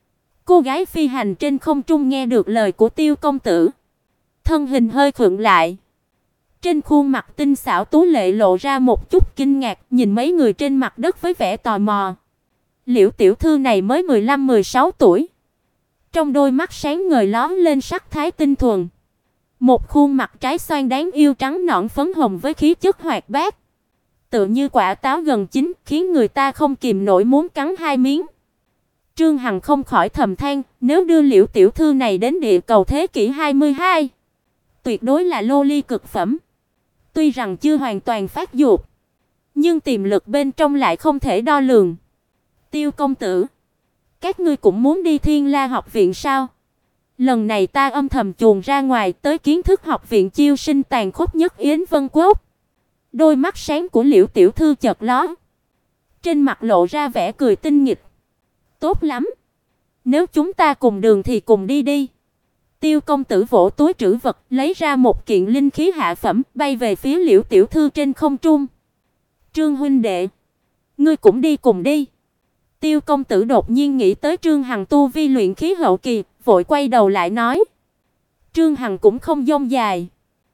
Cô gái phi hành trên không trung nghe được lời của Tiêu công tử, thân hình hơi khựng lại. Trên khuôn mặt tinh xảo tú lệ lộ ra một chút kinh ngạc, nhìn mấy người trên mặt đất với vẻ tò mò. Liễu tiểu thư này mới 15-16 tuổi. Trong đôi mắt sáng ngời lóe lên sắc thái tinh thuần. Một khuôn mặt trái xoan đáng yêu trắng nõn phấn hồng với khí chất hoạt bát, tựa như quả táo gần chín, khiến người ta không kìm nổi muốn cắn hai miếng. Trương Hằng không khỏi thầm than, nếu đưa Liễu tiểu thư này đến địa cầu thế kỷ 22, tuyệt đối là lô ly cực phẩm. Tuy rằng chưa hoàn toàn phát dục, nhưng tiềm lực bên trong lại không thể đo lường. Tiêu công tử, các ngươi cũng muốn đi Thiên La học viện sao? Lần này ta âm thầm chuồn ra ngoài tới kiến thức học viện chiêu sinh tàn khốc nhất Yến Vân Quốc. Đôi mắt sáng của Liễu tiểu thư chợt lóe, trên mặt lộ ra vẻ cười tinh nghịch. Tốt lắm, nếu chúng ta cùng đường thì cùng đi đi. Tiêu công tử vỗ túi trữ vật, lấy ra một kiện linh khí hạ phẩm, bay về phía Liễu tiểu thư trên không trung. Trương huynh đệ, ngươi cũng đi cùng đi. Tiêu công tử đột nhiên nghĩ tới Trương Hằng tu vi luyện khí hậu kỳ, vội quay đầu lại nói. Trương Hằng cũng không dông dài,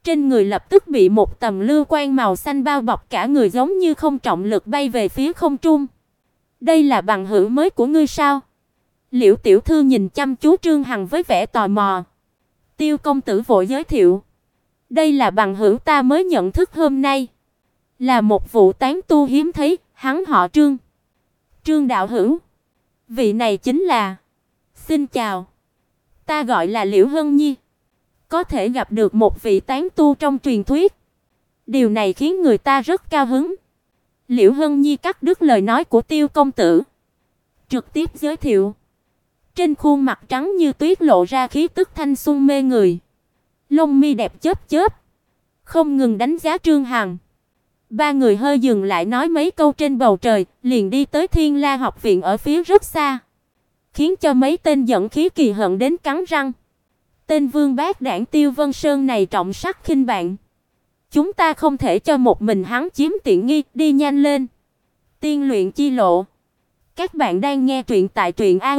Trên người lập tức bị một tầng lưu quang màu xanh bao bọc, cả người giống như không trọng lực bay về phía không trung. "Đây là bằng hữu mới của ngươi sao?" Liễu tiểu thư nhìn chăm chú Trương Hằng với vẻ tò mò. Tiêu công tử vội giới thiệu: "Đây là bằng hữu ta mới nhận thức hôm nay, là một vụ tán tu hiếm thấy, hắn họ Trương." "Trương đạo hữu, vị này chính là..." "Xin chào, ta gọi là Liễu Hân Nhi. Có thể gặp được một vị tán tu trong truyền thuyết, điều này khiến người ta rất cao hứng." Liễu Hân Nhi cắt đứt lời nói của Tiêu công tử, trực tiếp giới thiệu. Trên khuôn mặt trắng như tuyết lộ ra khí tức thanh xuân mê người, lông mi đẹp chớp chớp, không ngừng đánh giá Trương Hằng. Ba người hơi dừng lại nói mấy câu trên bầu trời, liền đi tới Thiên La học viện ở phía rất xa, khiến cho mấy tên giận khí kỳ hận đến cắn răng. Tên vương bát đảng Tiêu Vân Sơn này trọng sắc khinh bạn, chúng ta không thể cho một mình hắn chiếm tiện nghi, đi nhanh lên. Tiên luyện chi lộ. Các bạn đang nghe truyện tại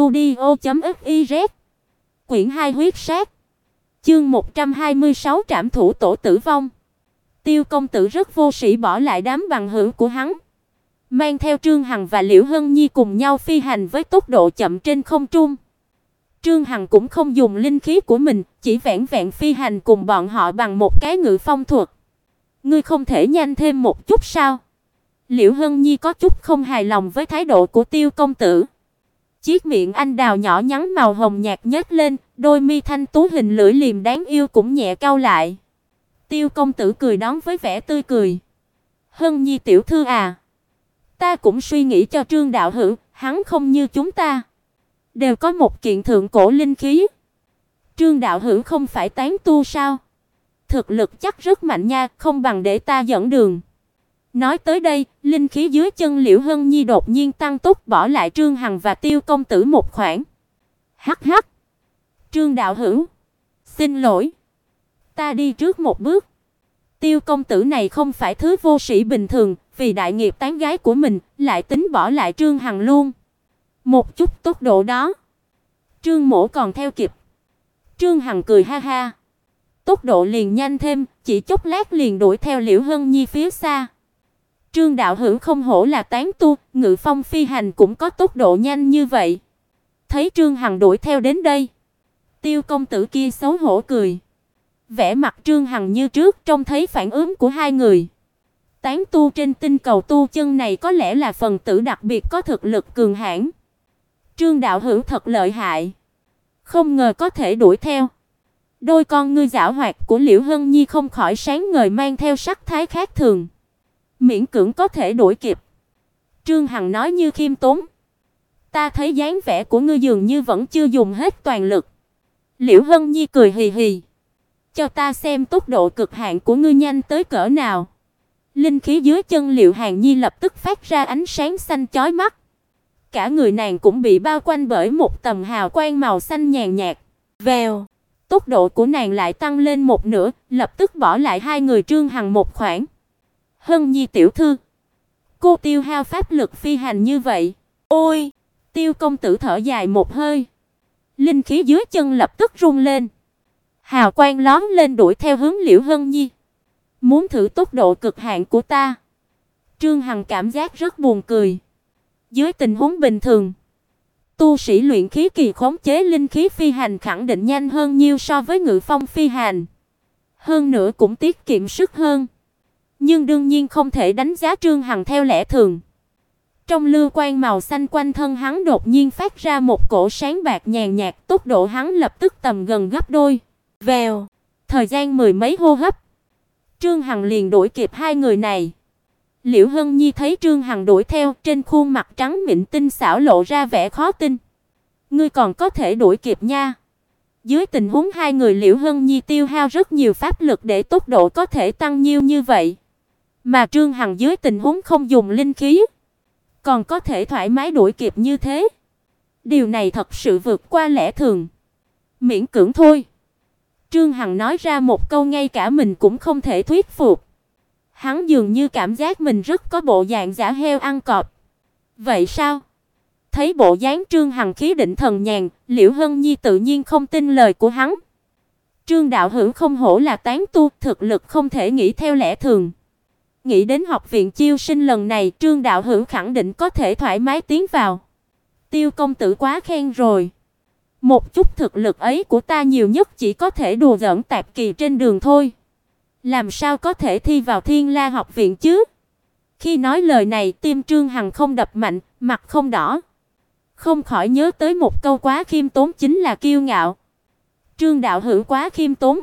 truyệnaudio.fiz. Quyển 2 huyết sát. Chương 126 trảm thủ tổ tử vong. Tiêu công tử rất vô sĩ bỏ lại đám bằng hữu của hắn, mang theo Trương Hằng và Liễu Hân Nhi cùng nhau phi hành với tốc độ chậm trên không trung. Trương Hằng cũng không dùng linh khí của mình, chỉ vẻn vẹn phi hành cùng bọn họ bằng một cái ngự phong thuật. "Ngươi không thể nhanh thêm một chút sao?" Liễu Hân Nhi có chút không hài lòng với thái độ của Tiêu công tử. Chiếc miệng anh đào nhỏ nhắn màu hồng nhạt nhếch lên, đôi mi thanh tú hình lưỡi liềm đáng yêu cũng nhẹ cau lại. Tiêu công tử cười đón với vẻ tươi cười. "Hân Nhi tiểu thư à, ta cũng suy nghĩ cho Trương đạo hữu, hắn không như chúng ta, đều có một kiện thượng cổ linh khí. Trương đạo hữu không phải tán tu sao? Thực lực chắc rất mạnh nha, không bằng để ta dẫn đường." Nói tới đây, linh khí dưới chân Liễu Hân Nhi đột nhiên tăng tốc, bỏ lại Trương Hằng và Tiêu công tử một khoảng. "Hắc hắc, Trương đạo hữu, xin lỗi, ta đi trước một bước." Tiêu công tử này không phải thứ vô sĩ bình thường, vì đại nghiệp tán gái của mình, lại tính bỏ lại Trương Hằng luôn. Một chút tốc độ đó, Trương mỗ còn theo kịp. Trương Hằng cười ha ha, tốc độ liền nhanh thêm, chỉ chốc lát liền đuổi theo Liễu Hân Nhi phía xa. Trương đạo hữu không hổ là tán tu, ngự phong phi hành cũng có tốc độ nhanh như vậy. Thấy Trương Hằng đuổi theo đến đây, Tiêu công tử kia xấu hổ cười. Vẻ mặt Trương Hằng như trước, trông thấy phản ứng của hai người. Tán tu trên tinh cầu tu chân này có lẽ là phần tử đặc biệt có thực lực cường hãn. Trương đạo hữu thật lợi hại, không ngờ có thể đuổi theo. Đôi con ngươi giảo hoạt của Liễu Hân Nhi không khỏi sáng ngời, mang theo sắc thái khác thường. Miễn cưỡng có thể đuổi kịp. Trương Hằng nói như khiêm tốn. "Ta thấy dáng vẻ của ngươi dường như vẫn chưa dùng hết toàn lực." Liễu Hân Nhi cười hì hì. "Cho ta xem tốc độ cực hạn của ngươi nhanh tới cỡ nào." Linh khí dưới chân Liễu Hàn Nhi lập tức phát ra ánh sáng xanh chói mắt. Cả người nàng cũng bị bao quanh bởi một tầng hào quang màu xanh nhàn nhạt. Vèo, tốc độ của nàng lại tăng lên một nửa, lập tức bỏ lại hai người Trương Hằng một khoảng. "Hân Nhi tiểu thư, cô tiêu hao pháp lực phi hành như vậy." "Ôi!" Tiêu công tử thở dài một hơi. Linh khí dưới chân lập tức rung lên. Hào quang lóe lên đuổi theo hướng Liễu Hân Nhi. "Muốn thử tốc độ cực hạn của ta?" Trương Hằng cảm giác rất buồn cười. Dưới tình huống bình thường, tu sĩ luyện khí kỳ khống chế linh khí phi hành khẳng định nhanh hơn nhiều so với ngự phong phi hành. Hơn nữa cũng tiết kiệm sức hơn. Nhưng đương nhiên không thể đánh giá Trương Hằng theo lẽ thường. Trong lưu quang màu xanh quanh thân hắn đột nhiên phát ra một cổ sáng bạc nhàn nhạt, tốc độ hắn lập tức tầm gần gấp đôi. Vèo, thời gian mười mấy hô hấp, Trương Hằng liền đuổi kịp hai người này. Liễu Hân Nhi thấy Trương Hằng đuổi theo, trên khuôn mặt trắng mịn tinh xảo lộ ra vẻ khó tin. "Ngươi còn có thể đuổi kịp nha." Dưới tình huống hai người Liễu Hân Nhi tiêu hao rất nhiều pháp lực để tốc độ có thể tăng nhiều như vậy, mà Trương Hằng dưới tình huống không dùng linh khí, còn có thể thoải mái đuổi kịp như thế. Điều này thật sự vượt qua lẽ thường. "Miễn cưỡng thôi." Trương Hằng nói ra một câu ngay cả mình cũng không thể thuyết phục. Hắn dường như cảm giác mình rất có bộ dạng giả heo ăn cọp. "Vậy sao?" Thấy bộ dáng Trương Hằng khí định thần nhàn, Liễu Hân Nhi tự nhiên không tin lời của hắn. Trương đạo hữu không hổ là tán tu, thực lực không thể nghĩ theo lẽ thường. Nghĩ đến học viện chiêu sinh lần này, Trương đạo hữu khẳng định có thể thoải mái tiến vào. Tiêu công tử quá khen rồi. Một chút thực lực ấy của ta nhiều nhất chỉ có thể đùa giỡn tạp kỳ trên đường thôi. Làm sao có thể thi vào Thiên La học viện chứ? Khi nói lời này, tim Trương Hằng không đập mạnh, mặt không đỏ. Không khỏi nhớ tới một câu quá khiêm tốn chính là kiêu ngạo. Trương đạo hữu quá khiêm tốn.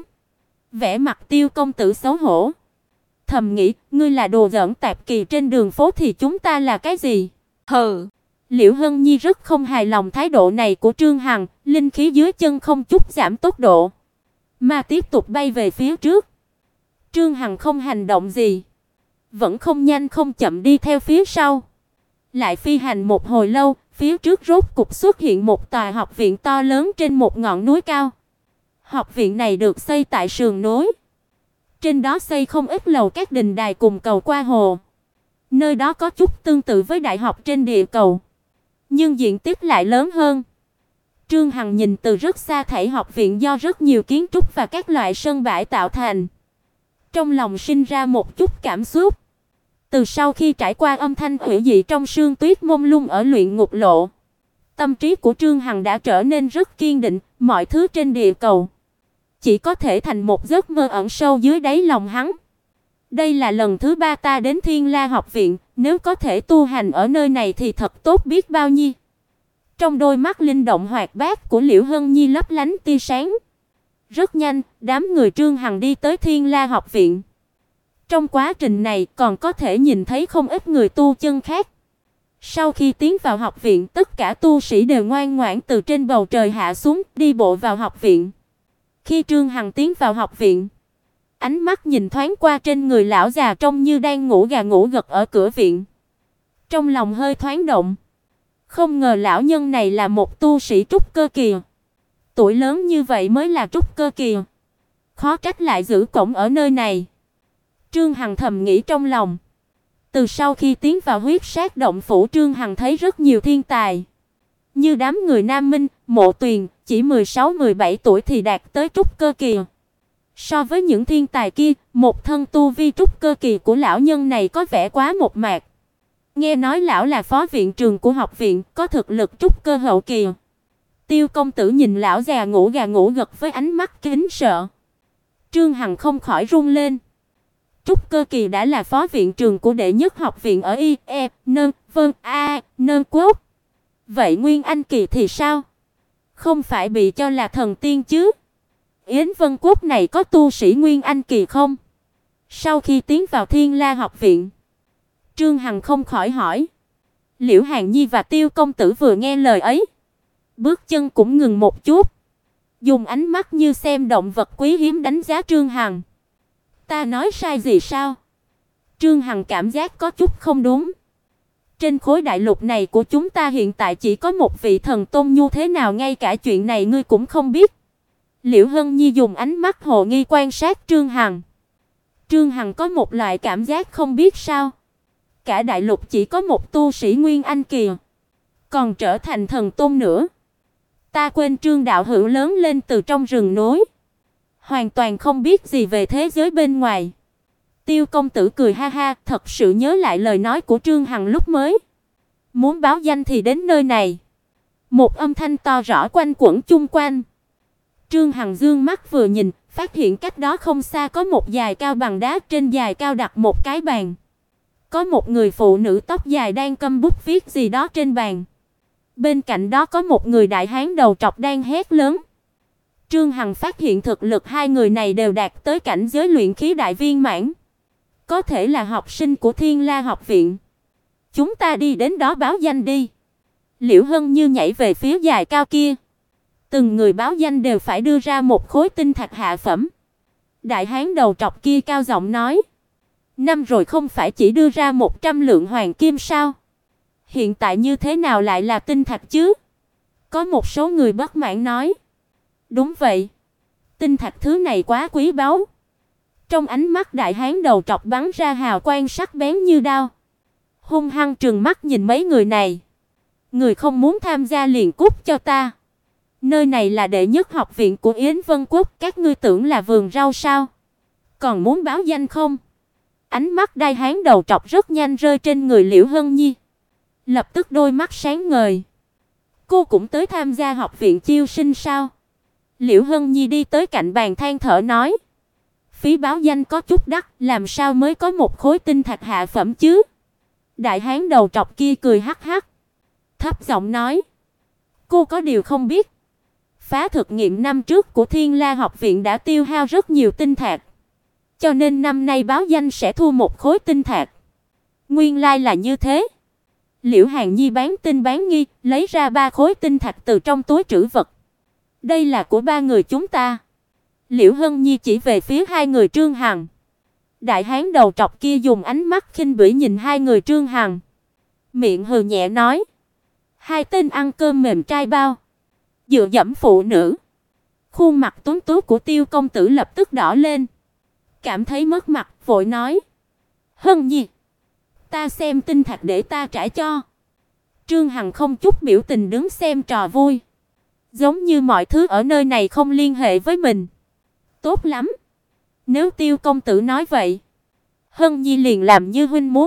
Vẻ mặt Tiêu công tử xấu hổ. Thầm nghĩ, ngươi là đồ giỡn tạp kỳ trên đường phố thì chúng ta là cái gì? Hừ. Liễu Hân Nhi rất không hài lòng thái độ này của Trương Hằng, linh khí dưới chân không chút giảm tốc độ, mà tiếp tục bay về phía trước. Trương Hằng không hành động gì, vẫn không nhanh không chậm đi theo phía sau. Lại phi hành một hồi lâu, phía trước rốt cục xuất hiện một tòa học viện to lớn trên một ngọn núi cao. Học viện này được xây tại sườn núi. Trên đó xây không ít lầu các đình đài cùng cầu qua hồ. Nơi đó có chút tương tự với đại học trên địa cầu, nhưng diện tích lại lớn hơn. Trương Hằng nhìn từ rất xa thấy học viện do rất nhiều kiến trúc và các loại sân bãi tạo thành. Trong lòng sinh ra một chút cảm xúc. Từ sau khi trải qua âm thanh hủy dị trong sương tuyết mông lung ở luyện ngục lộ, tâm trí của Trương Hằng đã trở nên rất kiên định, mọi thứ trên địa cầu chỉ có thể thành một giấc mơ ẩn sâu dưới đáy lòng hắn. Đây là lần thứ 3 ta đến Thiên La học viện, nếu có thể tu hành ở nơi này thì thật tốt biết bao nhiêu. Trong đôi mắt linh động hoạt bát của Liễu Hân Nhi lấp lánh tia sáng. Rất nhanh, đám người Trương Hằng đi tới Thiên La học viện. Trong quá trình này còn có thể nhìn thấy không ít người tu chân khác. Sau khi tiến vào học viện, tất cả tu sĩ đều ngoan ngoãn từ trên bầu trời hạ xuống, đi bộ vào học viện. Khi Trương Hằng tiến vào học viện, ánh mắt nhìn thoáng qua trên người lão già trông như đang ngủ gà ngủ gật ở cửa viện. Trong lòng hơi thoáng động. Không ngờ lão nhân này là một tu sĩ trúc cơ kỳ. Tuổi lớn như vậy mới là trúc cơ kỳ. Khó trách lại giữ cổng ở nơi này. Trương Hằng thầm nghĩ trong lòng. Từ sau khi tiến vào huyết sát động phủ, Trương Hằng thấy rất nhiều thiên tài. Như đám người Nam Minh, Mộ Tuyền, chỉ 16-17 tuổi thì đạt tới trúc cơ kỳ. So với những thiên tài kia, một thân tu vi trúc cơ kỳ của lão nhân này có vẻ quá một mạc. Nghe nói lão là phó viện trưởng của học viện, có thực lực trúc cơ hậu kỳ. Tiêu công tử nhìn lão già ngủ gà ngủ gật với ánh mắt kính sợ. Trương Hằng không khỏi run lên. Trúc cơ kỳ đã là phó viện trưởng của đệ nhất học viện ở Nơn Quốc. Vậy Nguyên Anh kỳ thì sao? Không phải bị cho là thần tiên chứ? Yến Vân Quốc này có tu sĩ Nguyên Anh kỳ không? Sau khi tiến vào Thiên La học viện, Trương Hằng không khỏi hỏi. Liễu Hàn Nhi và Tiêu công tử vừa nghe lời ấy, bước chân cũng ngừng một chút, dùng ánh mắt như xem động vật quý hiếm đánh giá Trương Hằng. Ta nói sai gì sao? Trương Hằng cảm giác có chút không đúng. Trên khối đại lục này của chúng ta hiện tại chỉ có một vị thần tôn, như thế nào ngay cả chuyện này ngươi cũng không biết? Liễu Hân Nhi dùng ánh mắt hồ nghi quan sát Trương Hằng. Trương Hằng có một loại cảm giác không biết sao. Cả đại lục chỉ có một tu sĩ Nguyên Anh kỳ, còn trở thành thần tôn nữa. Ta quên Trương đạo hữu lớn lên từ trong rừng núi, hoàn toàn không biết gì về thế giới bên ngoài. Tiêu công tử cười ha ha, thật sự nhớ lại lời nói của Trương Hằng lúc mới muốn báo danh thì đến nơi này. Một âm thanh to rõ quanh quẩn chung quanh. Trương Hằng dương mắt vừa nhìn, phát hiện cách đó không xa có một dải cao bằng đá, trên dải cao đặt một cái bàn. Có một người phụ nữ tóc dài đang cầm bút viết gì đó trên bàn. Bên cạnh đó có một người đại hán đầu trọc đang hét lớn. Trương Hằng phát hiện thực lực hai người này đều đạt tới cảnh giới luyện khí đại viên mãn, có thể là học sinh của Thiên La học viện. Chúng ta đi đến đó báo danh đi. Liễu Hân Như nhảy về phía dải cao kia. Từng người báo danh đều phải đưa ra một khối tinh thạch hạ phẩm. Đại hán đầu trọc kia cao giọng nói. Năm rồi không phải chỉ đưa ra 100 lượng hoàng kim sao? Hiện tại như thế nào lại là tinh thạch chứ? Có một số người bất mãn nói. Đúng vậy. Tinh thạch thứ này quá quý báu. Trong ánh mắt đại hán đầu trọc bắn ra hào quang sắc bén như đao. Hung hăng trừng mắt nhìn mấy người này. Người không muốn tham gia liền cút cho ta. Nơi này là đệ nhất học viện của Yến Vân Quốc, các ngươi tưởng là vườn rau sao? Còn muốn báo danh không? Ánh mắt Đại Hán đầu trọc rất nhanh rơi trên người Liễu Hân Nhi. Lập tức đôi mắt sáng ngời. Cô cũng tới tham gia học viện chiêu sinh sao? Liễu Hân Nhi đi tới cạnh bàn than thở nói. Phí báo danh có chút đắt, làm sao mới có một khối tinh thạch hạ phẩm chứ? Đại Hán đầu trọc kia cười hắc hắc, thấp giọng nói. Cô có điều không biết. Phá thực nghiệm năm trước của Thiên La học viện đã tiêu hao rất nhiều tinh thạch. Cho nên năm nay báo danh sẽ thu một khối tinh thạch. Nguyên lai là như thế. Liễu Hàn Nhi bán tin bán nghi, lấy ra 3 khối tinh thạch từ trong túi trữ vật. Đây là của 3 người chúng ta. Liễu Hân Nhi chỉ về phía 2 người Trương Hằng. Đại Hán đầu trọc kia dùng ánh mắt khinh bỉ nhìn 2 người Trương Hằng, miệng hừ nhẹ nói: "Hai tên ăn cơm mềm trai bao, dựa dẫm phụ nữ." Khuôn mặt tuấn tú của Tiêu công tử lập tức đỏ lên, cảm thấy mất mặt, vội nói: "Hân Nhi, ta xem tinh thạch để ta trả cho." Trương Hằng không chút biểu tình đứng xem trò vui, giống như mọi thứ ở nơi này không liên hệ với mình. Tốt lắm, nếu Tiêu công tử nói vậy, Hân Nhi liền làm như huynh muốn.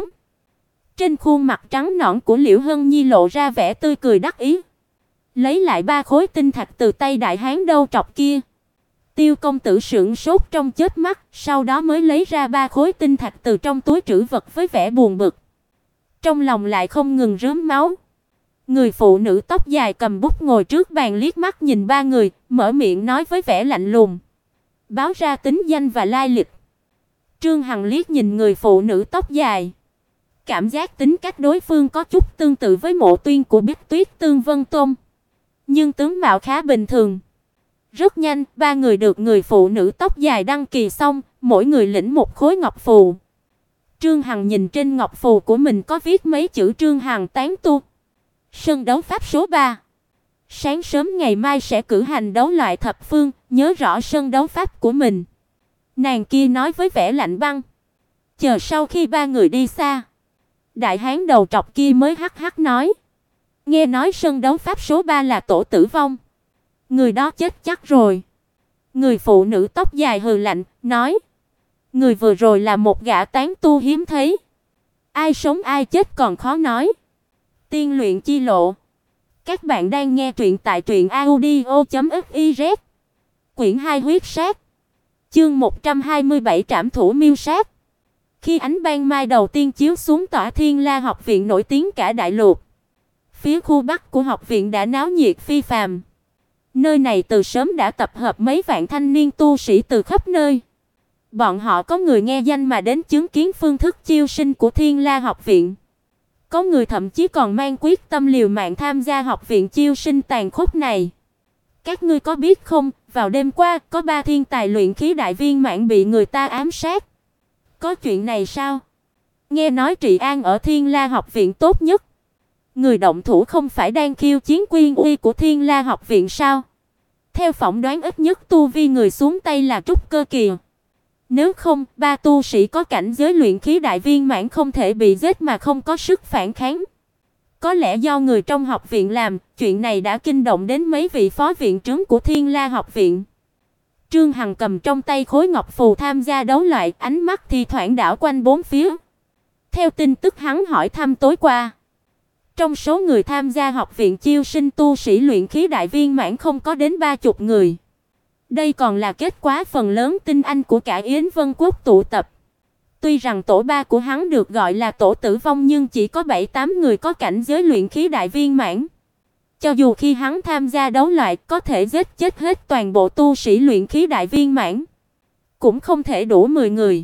Trên khuôn mặt trắng nõn của Liễu Hân Nhi lộ ra vẻ tươi cười đắc ý, lấy lại 3 khối tinh thạch từ tay Đại Hán đầu trọc kia. Tiêu công tử sững sốt trong chớp mắt, sau đó mới lấy ra 3 khối tinh thạch từ trong túi trữ vật với vẻ buồn bực. Trong lòng lại không ngừng rớm máu. Người phụ nữ tóc dài cầm bút ngồi trước bàn liếc mắt nhìn 3 người, mở miệng nói với vẻ lạnh lùng: "Báo ra tính danh và lai lịch." Trương Hằng liếc nhìn người phụ nữ tóc dài, cảm giác tính cách đối phương có chút tương tự với Mộ Tuyên của Bích Tuyết Tương Vân Tôn, nhưng tướng mạo khá bình thường. Rất nhanh, 3 người được người phụ nữ tóc dài đăng ký xong, mỗi người lĩnh một khối ngọc phù. Trương Hằng nhìn trên ngọc phù của mình có viết mấy chữ Trương Hằng tán tu. Sân đấu pháp số 3. Sáng sớm ngày mai sẽ cử hành đấu loại thập phương, nhớ rõ sân đấu pháp của mình. Nàng kia nói với vẻ lạnh băng. Chờ sau khi 3 người đi xa, Đại Hán đầu trọc kia mới hắc hắc nói: "Nghe nói sân đấu pháp số 3 là Tổ tử vong. Người đó chết chắc rồi." Người phụ nữ tóc dài hừ lạnh, nói: "Người vừa rồi là một gã tán tu hiếm thấy. Ai sống ai chết còn khó nói." Tiên luyện chi lộ. Các bạn đang nghe truyện tại truyệnaudio.fiz. Quyển 2 huyết sát. Chương 127 trảm thủ miêu sát. Khi ánh ban mai đầu tiên chiếu xuống tỏa Thiên La học viện nổi tiếng cả đại lục, phía khu bắc của học viện đã náo nhiệt phi phàm. Nơi này từ sớm đã tập hợp mấy vạn thanh niên tu sĩ từ khắp nơi. Bọn họ có người nghe danh mà đến chứng kiến phương thức chiêu sinh của Thiên La học viện. Có người thậm chí còn mang quyết tâm liều mạng tham gia học viện chiêu sinh tàn khốc này. Các ngươi có biết không, vào đêm qua có 3 thiên tài luyện khí đại viên mãn bị người ta ám sát. Có chuyện này sao? Nghe nói trị an ở Thiên La học viện tốt nhất. Người động thủ không phải đang khiêu chiến quyền uy của Thiên La học viện sao? Theo phỏng đoán ít nhất tu vi người xuống tay là trúc cơ kỳ. Nếu không, 3 tu sĩ có cảnh giới luyện khí đại viên mãn không thể bị giết mà không có sức phản kháng. Có lẽ do người trong học viện làm, chuyện này đã kinh động đến mấy vị phó viện trưởng của Thiên La học viện. Trương Hằng cầm trong tay khối ngọc phù tham gia đấu loại, ánh mắt thì thoảng đảo quanh bốn phía. Theo tin tức hắn hỏi thăm tối qua, trong số người tham gia học viện chiêu sinh tu sĩ luyện khí đại viên mãn không có đến 30 người. Đây còn là kết quả phần lớn tinh anh của cả Yến Vân Quốc tụ tập. Tuy rằng tổ 3 của hắn được gọi là tổ tử vong nhưng chỉ có 7-8 người có cảnh giới luyện khí đại viên mãn. Cho dù khi hắn tham gia đấu loại có thể giết chết hết toàn bộ tu sĩ luyện khí đại viên mãn, cũng không thể đủ 10 người.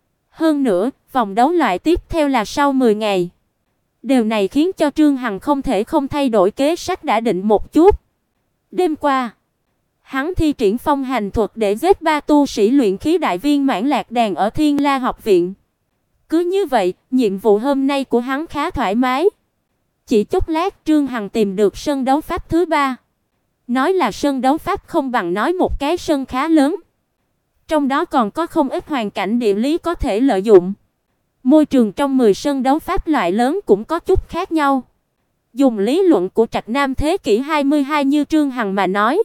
Hơn nữa, vòng đấu loại tiếp theo là sau 10 ngày. Điều này khiến cho Trương Hằng không thể không thay đổi kế sách đã định một chút. Đêm qua, hắn thi triển phong hành thuật để giết 3 tu sĩ luyện khí đại viên mãn lạc đàn ở Thiên La học viện. Cứ như vậy, nhiệm vụ hôm nay của hắn khá thoải mái. Chỉ chốc lát Trương Hằng tìm được sân đấu pháp thứ 3. Nói là sân đấu pháp không bằng nói một cái sân khá lớn. Trong đó còn có không ít hoàn cảnh địa lý có thể lợi dụng. Môi trường trong 10 sân đấu pháp loại lớn cũng có chút khác nhau. Dùng lý luận của Trạch Nam thế kỷ 22 như Trương Hằng mà nói,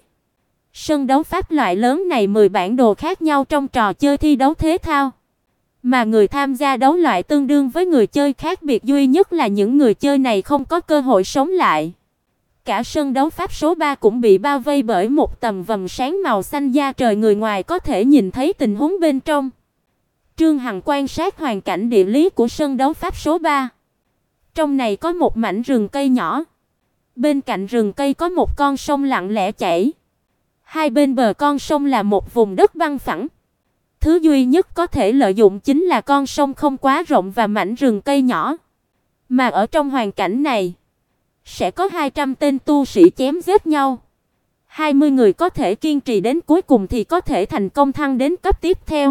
sân đấu pháp loại lớn này 10 bản đồ khác nhau trong trò chơi thi đấu thể thao, mà người tham gia đấu loại tương đương với người chơi, khác biệt duy nhất là những người chơi này không có cơ hội sống lại. Cả sân đấu pháp số 3 cũng bị bao vây bởi một tầng vầng sáng màu xanh da trời, người ngoài có thể nhìn thấy tình huống bên trong. Trương Hằng quan sát hoàn cảnh địa lý của sân đấu pháp số 3. Trong này có một mảnh rừng cây nhỏ. Bên cạnh rừng cây có một con sông lặng lẽ chảy. Hai bên bờ con sông là một vùng đất bằng phẳng. Thứ duy nhất có thể lợi dụng chính là con sông không quá rộng và mảnh rừng cây nhỏ. Mà ở trong hoàn cảnh này, sẽ có 200 tên tu sĩ chém giết nhau. 20 người có thể kiên trì đến cuối cùng thì có thể thành công thăng đến cấp tiếp theo.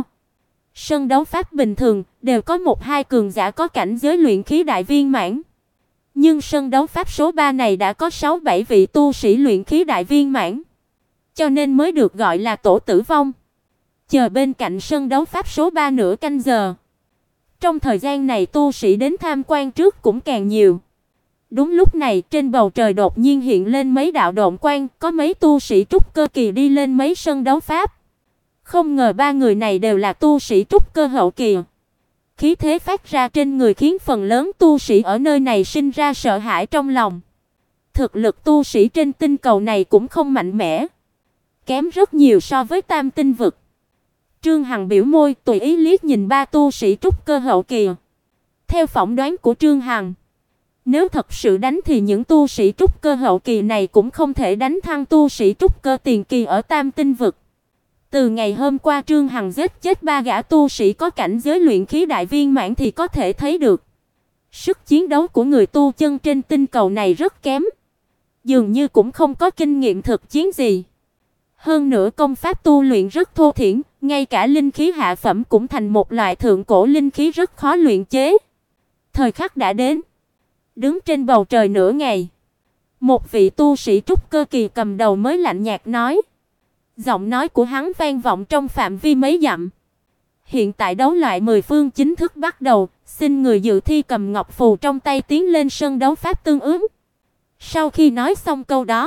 Sân đấu pháp bình thường đều có 1-2 cường giả có cảnh giới luyện khí đại viên mãn. Nhưng sân đấu pháp số 3 này đã có 6-7 vị tu sĩ luyện khí đại viên mãn, cho nên mới được gọi là tổ tử vong. Chờ bên cạnh sân đấu pháp số 3 nửa canh giờ. Trong thời gian này tu sĩ đến tham quan trước cũng càng nhiều. Đúng lúc này, trên bầu trời đột nhiên hiện lên mấy đạo độn quang, có mấy tu sĩ trúc cơ kỳ đi lên mấy sân đấu pháp. Không ngờ 3 người này đều là tu sĩ trúc cơ hậu kỳ. Khí thế phát ra trên người khiến phần lớn tu sĩ ở nơi này sinh ra sợ hãi trong lòng. Thực lực tu sĩ trên tinh cầu này cũng không mạnh mẽ, kém rất nhiều so với tam tinh vực. Trương Hằng biểu môi, tùy ý liếc nhìn 3 tu sĩ trúc cơ hậu kỳ. Theo phỏng đoán của Trương Hằng, nếu thật sự đánh thì những tu sĩ trúc cơ hậu kỳ này cũng không thể đánh thắng tu sĩ trúc cơ tiền kỳ ở tam tinh vực. Từ ngày hôm qua Trương Hằng giết chết 3 gã tu sĩ có cảnh giới luyện khí đại viên mãn thì có thể thấy được sức chiến đấu của người tu chân trên tinh cầu này rất kém, dường như cũng không có kinh nghiệm thực chiến gì. Hơn nữa công pháp tu luyện rất thô thiển, ngay cả linh khí hạ phẩm cũng thành một loại thượng cổ linh khí rất khó luyện chế. Thời khắc đã đến. Đứng trên bầu trời nửa ngày, một vị tu sĩ trúc cơ kỳ cầm đầu mới lạnh nhạt nói. Giọng nói của hắn vang vọng trong phạm vi mấy dặm. Hiện tại đấu loại 10 phương chính thức bắt đầu, xin người dự thi cầm ngọc phù trong tay tiến lên sân đấu pháp tương ứng. Sau khi nói xong câu đó,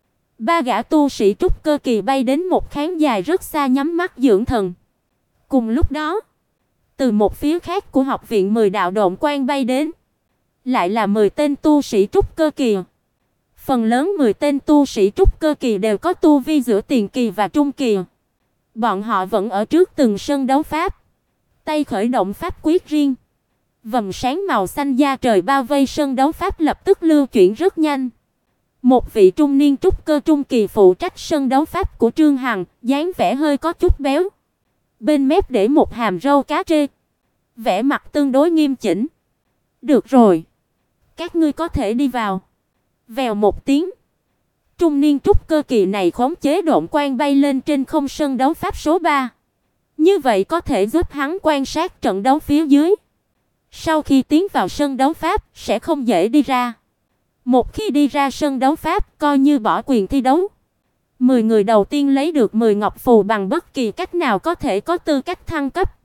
3 gã tu sĩ trúc cơ kỳ bay đến một khán dài rất xa nhắm mắt dưỡng thần. Cùng lúc đó, từ một phía khác của học viện 10 đạo độn quang bay đến, lại là 10 tên tu sĩ trúc cơ kỳ. Phần lớn 10 tên tu sĩ trúc cơ kỳ đều có tu vi giữa tiền kỳ và trung kỳ. Bọn họ vẫn ở trước từng sân đấu pháp, tay khởi động pháp quyết riêng. Vầng sáng màu xanh da trời bao vây sân đấu pháp lập tức lưu chuyển rất nhanh. Một vị trung niên trúc cơ trung kỳ phụ trách sân đấu pháp của Trương Hằng, dáng vẻ hơi có chút béo. Bên mép để một hàm râu cá trê, vẻ mặt tương đối nghiêm chỉnh. Được rồi, các ngươi có thể đi vào. Vèo một tiếng, trung niên trúc cơ kỳ này khống chế độn quang bay lên trên không sân đấu pháp số 3. Như vậy có thể giúp hắn quan sát trận đấu phía dưới. Sau khi tiến vào sân đấu pháp sẽ không dễ đi ra. Một khi đi ra sân đấu pháp coi như bỏ quyền thi đấu. 10 người đầu tiên lấy được 10 ngọc phù bằng bất kỳ cách nào có thể có tư cách thăng cấp.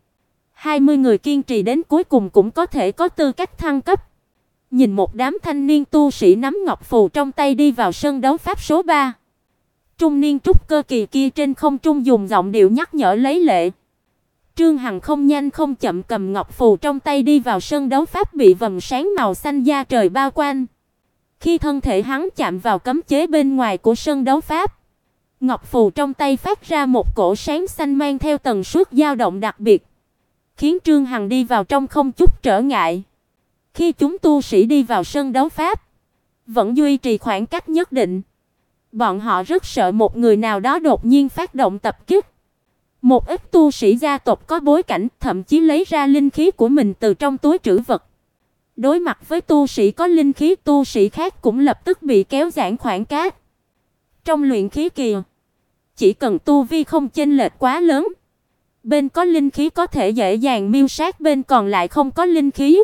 20 người kiên trì đến cuối cùng cũng có thể có tư cách thăng cấp. Nhìn một đám thanh niên tu sĩ nắm ngọc phù trong tay đi vào sân đấu pháp số 3. Trung niên trúc cơ kỳ kia trên không trung dùng giọng điệu nhắc nhở lấy lệ. Trương Hằng không nhanh không chậm cầm ngọc phù trong tay đi vào sân đấu pháp bị vầng sáng màu xanh da trời bao quanh. Khi thân thể hắn chạm vào cấm chế bên ngoài của sân đấu pháp, ngọc phù trong tay phát ra một cổ sáng xanh mang theo tần suất dao động đặc biệt, khiến Trương Hằng đi vào trong không chút trở ngại. Khi chúng tu sĩ đi vào sân đấu pháp, vẫn duy trì khoảng cách nhất định. Bọn họ rất sợ một người nào đó đột nhiên phát động tập kích. Một ít tu sĩ gia tộc có bối cảnh thậm chí lấy ra linh khí của mình từ trong túi trữ vật. Đối mặt với tu sĩ có linh khí, tu sĩ khác cũng lập tức bị kéo giãn khoảng cách. Trong luyện khí kỳ, chỉ cần tu vi không chênh lệch quá lớn, bên có linh khí có thể dễ dàng miêu sát bên còn lại không có linh khí.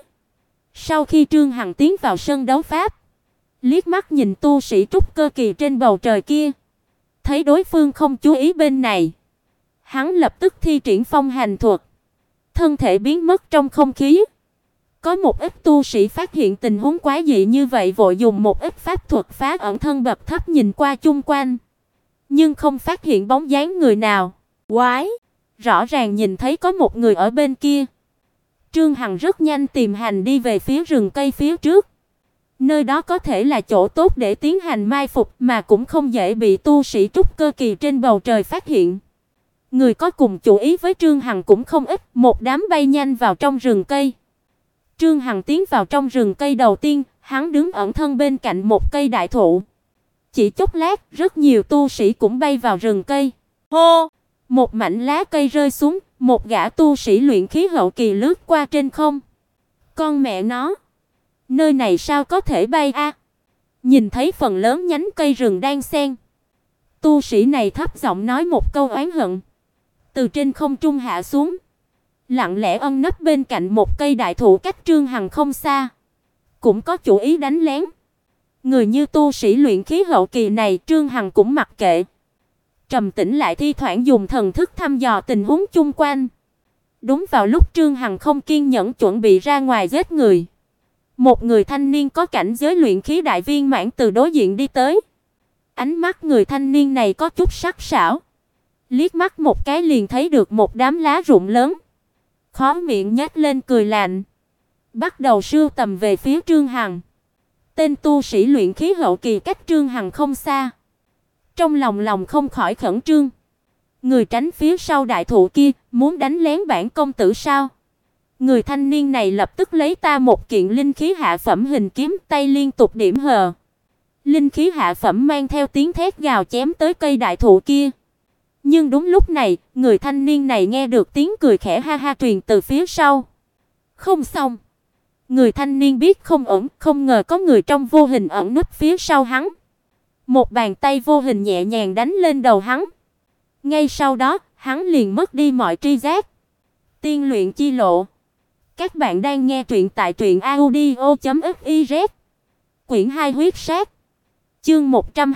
Sau khi Trương Hằng tiến vào sân đấu pháp, liếc mắt nhìn tu sĩ trúc cơ kỳ trên bầu trời kia, thấy đối phương không chú ý bên này, hắn lập tức thi triển phong hành thuật, thân thể biến mất trong không khí. Có một ít tu sĩ phát hiện tình huống quái dị như vậy vội dùng một ít pháp thuật phá ẩn thân bậc thấp nhìn qua chung quanh, nhưng không phát hiện bóng dáng người nào. Quái, rõ ràng nhìn thấy có một người ở bên kia. Trương Hằng rất nhanh tìm hành đi về phía rừng cây phía trước. Nơi đó có thể là chỗ tốt để tiến hành mai phục mà cũng không dễ bị tu sĩ trúc cơ kỳ trên bầu trời phát hiện. Người có cùng chủ ý với Trương Hằng cũng không ít, một đám bay nhanh vào trong rừng cây. Trương Hằng tiến vào trong rừng cây đầu tiên, hắn đứng ẩn thân bên cạnh một cây đại thụ. Chỉ chốc lát, rất nhiều tu sĩ cũng bay vào rừng cây. Hô! Một mảnh lá cây rơi xuống, một gã tu sĩ luyện khí hậu kỳ lướt qua trên không. Con mẹ nó, nơi này sao có thể bay a? Nhìn thấy phần lớn nhánh cây rừng đang xen, tu sĩ này thấp giọng nói một câu oán hận, từ trên không trung hạ xuống, lặng lẽ ẩn nấp bên cạnh một cây đại thụ cách Trương Hằng không xa, cũng có chủ ý đánh lén. Người như tu sĩ luyện khí hậu kỳ này Trương Hằng cũng mặc kệ, trầm tĩnh lại thi thoảng dùng thần thức thăm dò tình huống chung quanh. Đúng vào lúc Trương Hằng không kiên nhẫn chuẩn bị ra ngoài giết người, một người thanh niên có cảnh giới luyện khí đại viên mãn từ đối diện đi tới. Ánh mắt người thanh niên này có chút sắc sảo, liếc mắt một cái liền thấy được một đám lá rụng lớn, khóe miệng nhếch lên cười lạnh, bắt đầu sưu tầm về phía Trương Hằng. Tên tu sĩ luyện khí hậu kỳ cách Trương Hằng không xa, trong lòng không khỏi khẩn trương. Người tránh phía sau đại thụ kia, muốn đánh lén bản công tử sao? Người thanh niên này lập tức lấy ta một kiện linh khí hạ phẩm hình kiếm, tay liên tục điểm hờ. Linh khí hạ phẩm mang theo tiếng thét gào chém tới cây đại thụ kia. Nhưng đúng lúc này, người thanh niên này nghe được tiếng cười khẽ ha ha truyền từ phía sau. Không xong. Người thanh niên biết không ổn, không ngờ có người trong vô hình ẩn núp phía sau hắn. Một bàn tay vô hình nhẹ nhàng đánh lên đầu hắn. Ngay sau đó, hắn liền mất đi mọi tri giác. Tiên luyện chi lộ. Các bạn đang nghe truyện tại truyệnaudio.fiz. Quyển 2 huyết sát. Chương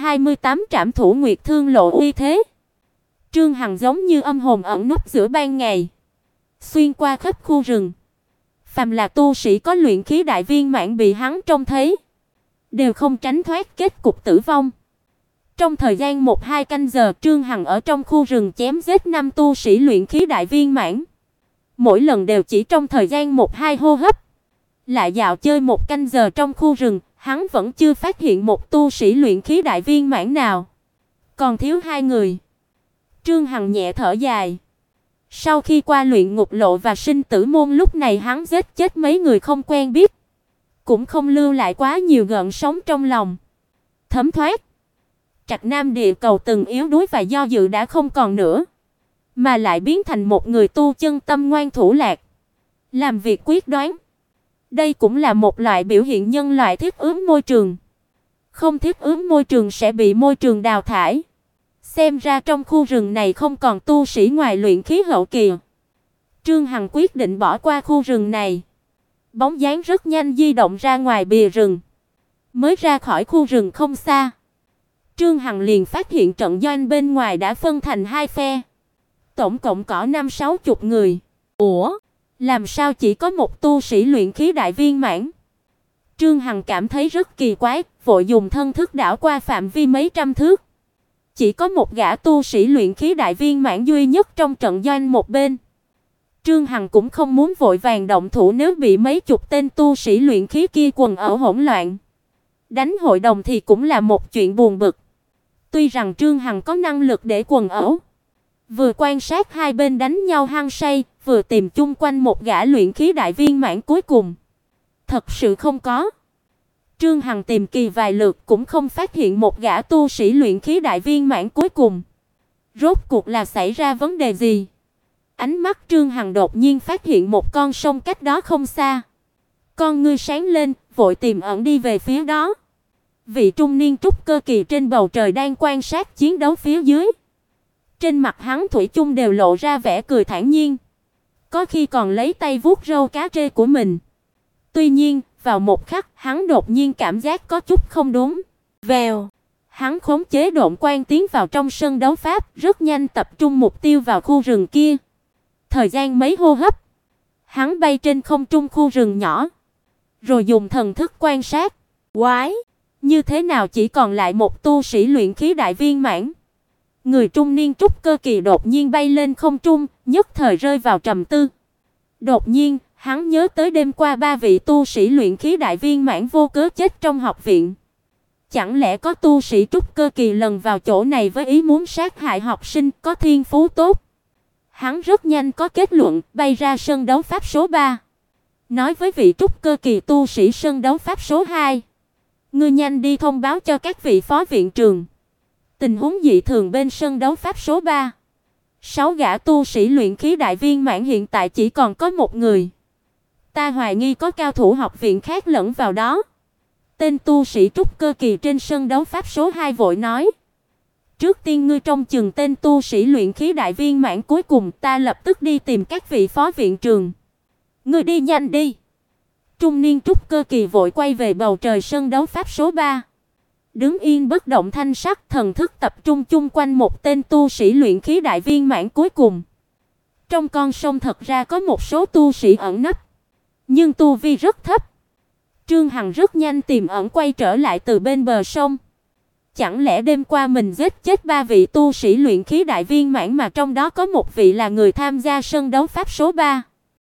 128 Trảm thủ Nguyệt Thương lộ uy thế. Trương Hằng giống như âm hồn ẩn núp giữa ban ngày, xuyên qua khắp khu rừng. Phàm là tu sĩ có luyện khí đại viên mãn bị hắn trông thấy, đều không tránh thoát kết cục tử vong. Trong thời gian 1-2 canh giờ, Trương Hằng ở trong khu rừng chém giết 5 tu sĩ luyện khí đại viên mãn. Mỗi lần đều chỉ trong thời gian 1-2 hô hấp. Lại dạo chơi 1 canh giờ trong khu rừng, hắn vẫn chưa phát hiện một tu sĩ luyện khí đại viên mãn nào. Còn thiếu 2 người. Trương Hằng nhẹ thở dài. Sau khi qua luyện ngục lộ và sinh tử môn, lúc này hắn giết chết mấy người không quen biết, cũng không lưu lại quá nhiều gợn sóng trong lòng. Thấm thoát, Trạch Nam địa cầu từng yếu đuối và do dự đã không còn nữa, mà lại biến thành một người tu chân tâm ngoan thủ lạc, làm việc quyết đoán. Đây cũng là một loại biểu hiện nhân loại thích ứng môi trường. Không thích ứng môi trường sẽ bị môi trường đào thải. Xem ra trong khu rừng này không còn tu sĩ ngoài luyện khí hậu kỳ. Trương Hằng quyết định bỏ qua khu rừng này. Bóng dáng rất nhanh di động ra ngoài bìa rừng. Mới ra khỏi khu rừng không xa, Trương Hằng liền phát hiện trận doanh bên ngoài đã phân thành 2 phe. Tổng cộng có 50-60 người. Ủa, làm sao chỉ có một tu sĩ luyện khí đại viên mãn? Trương Hằng cảm thấy rất kỳ quái, vội dùng thân thức đảo qua phạm vi mấy trăm thước. Chỉ có một gã tu sĩ luyện khí đại viên mãn duy nhất trong trận doanh một bên. Trương Hằng cũng không muốn vội vàng động thủ, nếu bị mấy chục tên tu sĩ luyện khí kia quần ẩu hỗn loạn, đánh hội đồng thì cũng là một chuyện buồn bực. Tuy rằng Trương Hằng có năng lực để quần ẩu, vừa quan sát hai bên đánh nhau hăng say, vừa tìm chung quanh một gã luyện khí đại viên mãn cuối cùng, thật sự không có. Trương Hằng tìm kỳ vài lượt cũng không phát hiện một gã tu sĩ luyện khí đại viên mãn cuối cùng. Rốt cuộc là xảy ra vấn đề gì? Ánh mắt Trương Hằng đột nhiên phát hiện một con sông cách đó không xa. Con ngươi sáng lên, vội tìm ẩn đi về phía đó. Vị trung niên trúc cơ kỳ trên bầu trời đang quan sát chiến đấu phía dưới. Trên mặt hắn thủy chung đều lộ ra vẻ cười thản nhiên, có khi còn lấy tay vuốt râu cá trê của mình. Tuy nhiên, vào một khắc, hắn đột nhiên cảm giác có chút không đúng. Vèo, hắn khống chế độn quang tiến vào trong sân đấu pháp, rất nhanh tập trung mục tiêu vào khu rừng kia. Thời gian mấy hô hấp, hắn bay trên không trung khu rừng nhỏ, rồi dùng thần thức quan sát. Quái, như thế nào chỉ còn lại một tu sĩ luyện khí đại viên mãn? Người trung niên trúc cơ kỳ đột nhiên bay lên không trung, nhất thời rơi vào trầm tư. Đột nhiên, hắn nhớ tới đêm qua ba vị tu sĩ luyện khí đại viên mãn vô cớ chết trong học viện. Chẳng lẽ có tu sĩ trúc cơ kỳ lần vào chỗ này với ý muốn sát hại học sinh có thiên phú tốt? Hắn rất nhanh có kết luận, bay ra sân đấu pháp số 3. Nói với vị trúc cơ kỳ tu sĩ sân đấu pháp số 2. Ngươi nhanh đi thông báo cho các vị phó viện trường. Tình huống dị thường bên sân đấu pháp số 3. 6 gã tu sĩ luyện khí đại viên mãn hiện tại chỉ còn có một người. Ta hoài nghi có cao thủ học viện khác lẫn vào đó. Tên tu sĩ trúc cơ kỳ trên sân đấu pháp số 2 vội nói. Trước tiên ngươi trông chừng tên tu sĩ luyện khí đại viên mãn cuối cùng, ta lập tức đi tìm các vị phó viện trường. Ngươi đi nhanh đi. Trung niên trúc cơ kỳ vội quay về bầu trời sân đấu pháp số 3. Đứng yên bất động thanh sắc, thần thức tập trung chung quanh một tên tu sĩ luyện khí đại viên mãn cuối cùng. Trong con sông thật ra có một số tu sĩ ẩn nấp, nhưng tu vi rất thấp. Trương Hằng rất nhanh tìm ẩn quay trở lại từ bên bờ sông. Chẳng lẽ đêm qua mình giết chết ba vị tu sĩ luyện khí đại viên mãn mà trong đó có một vị là người tham gia sân đấu pháp số 3?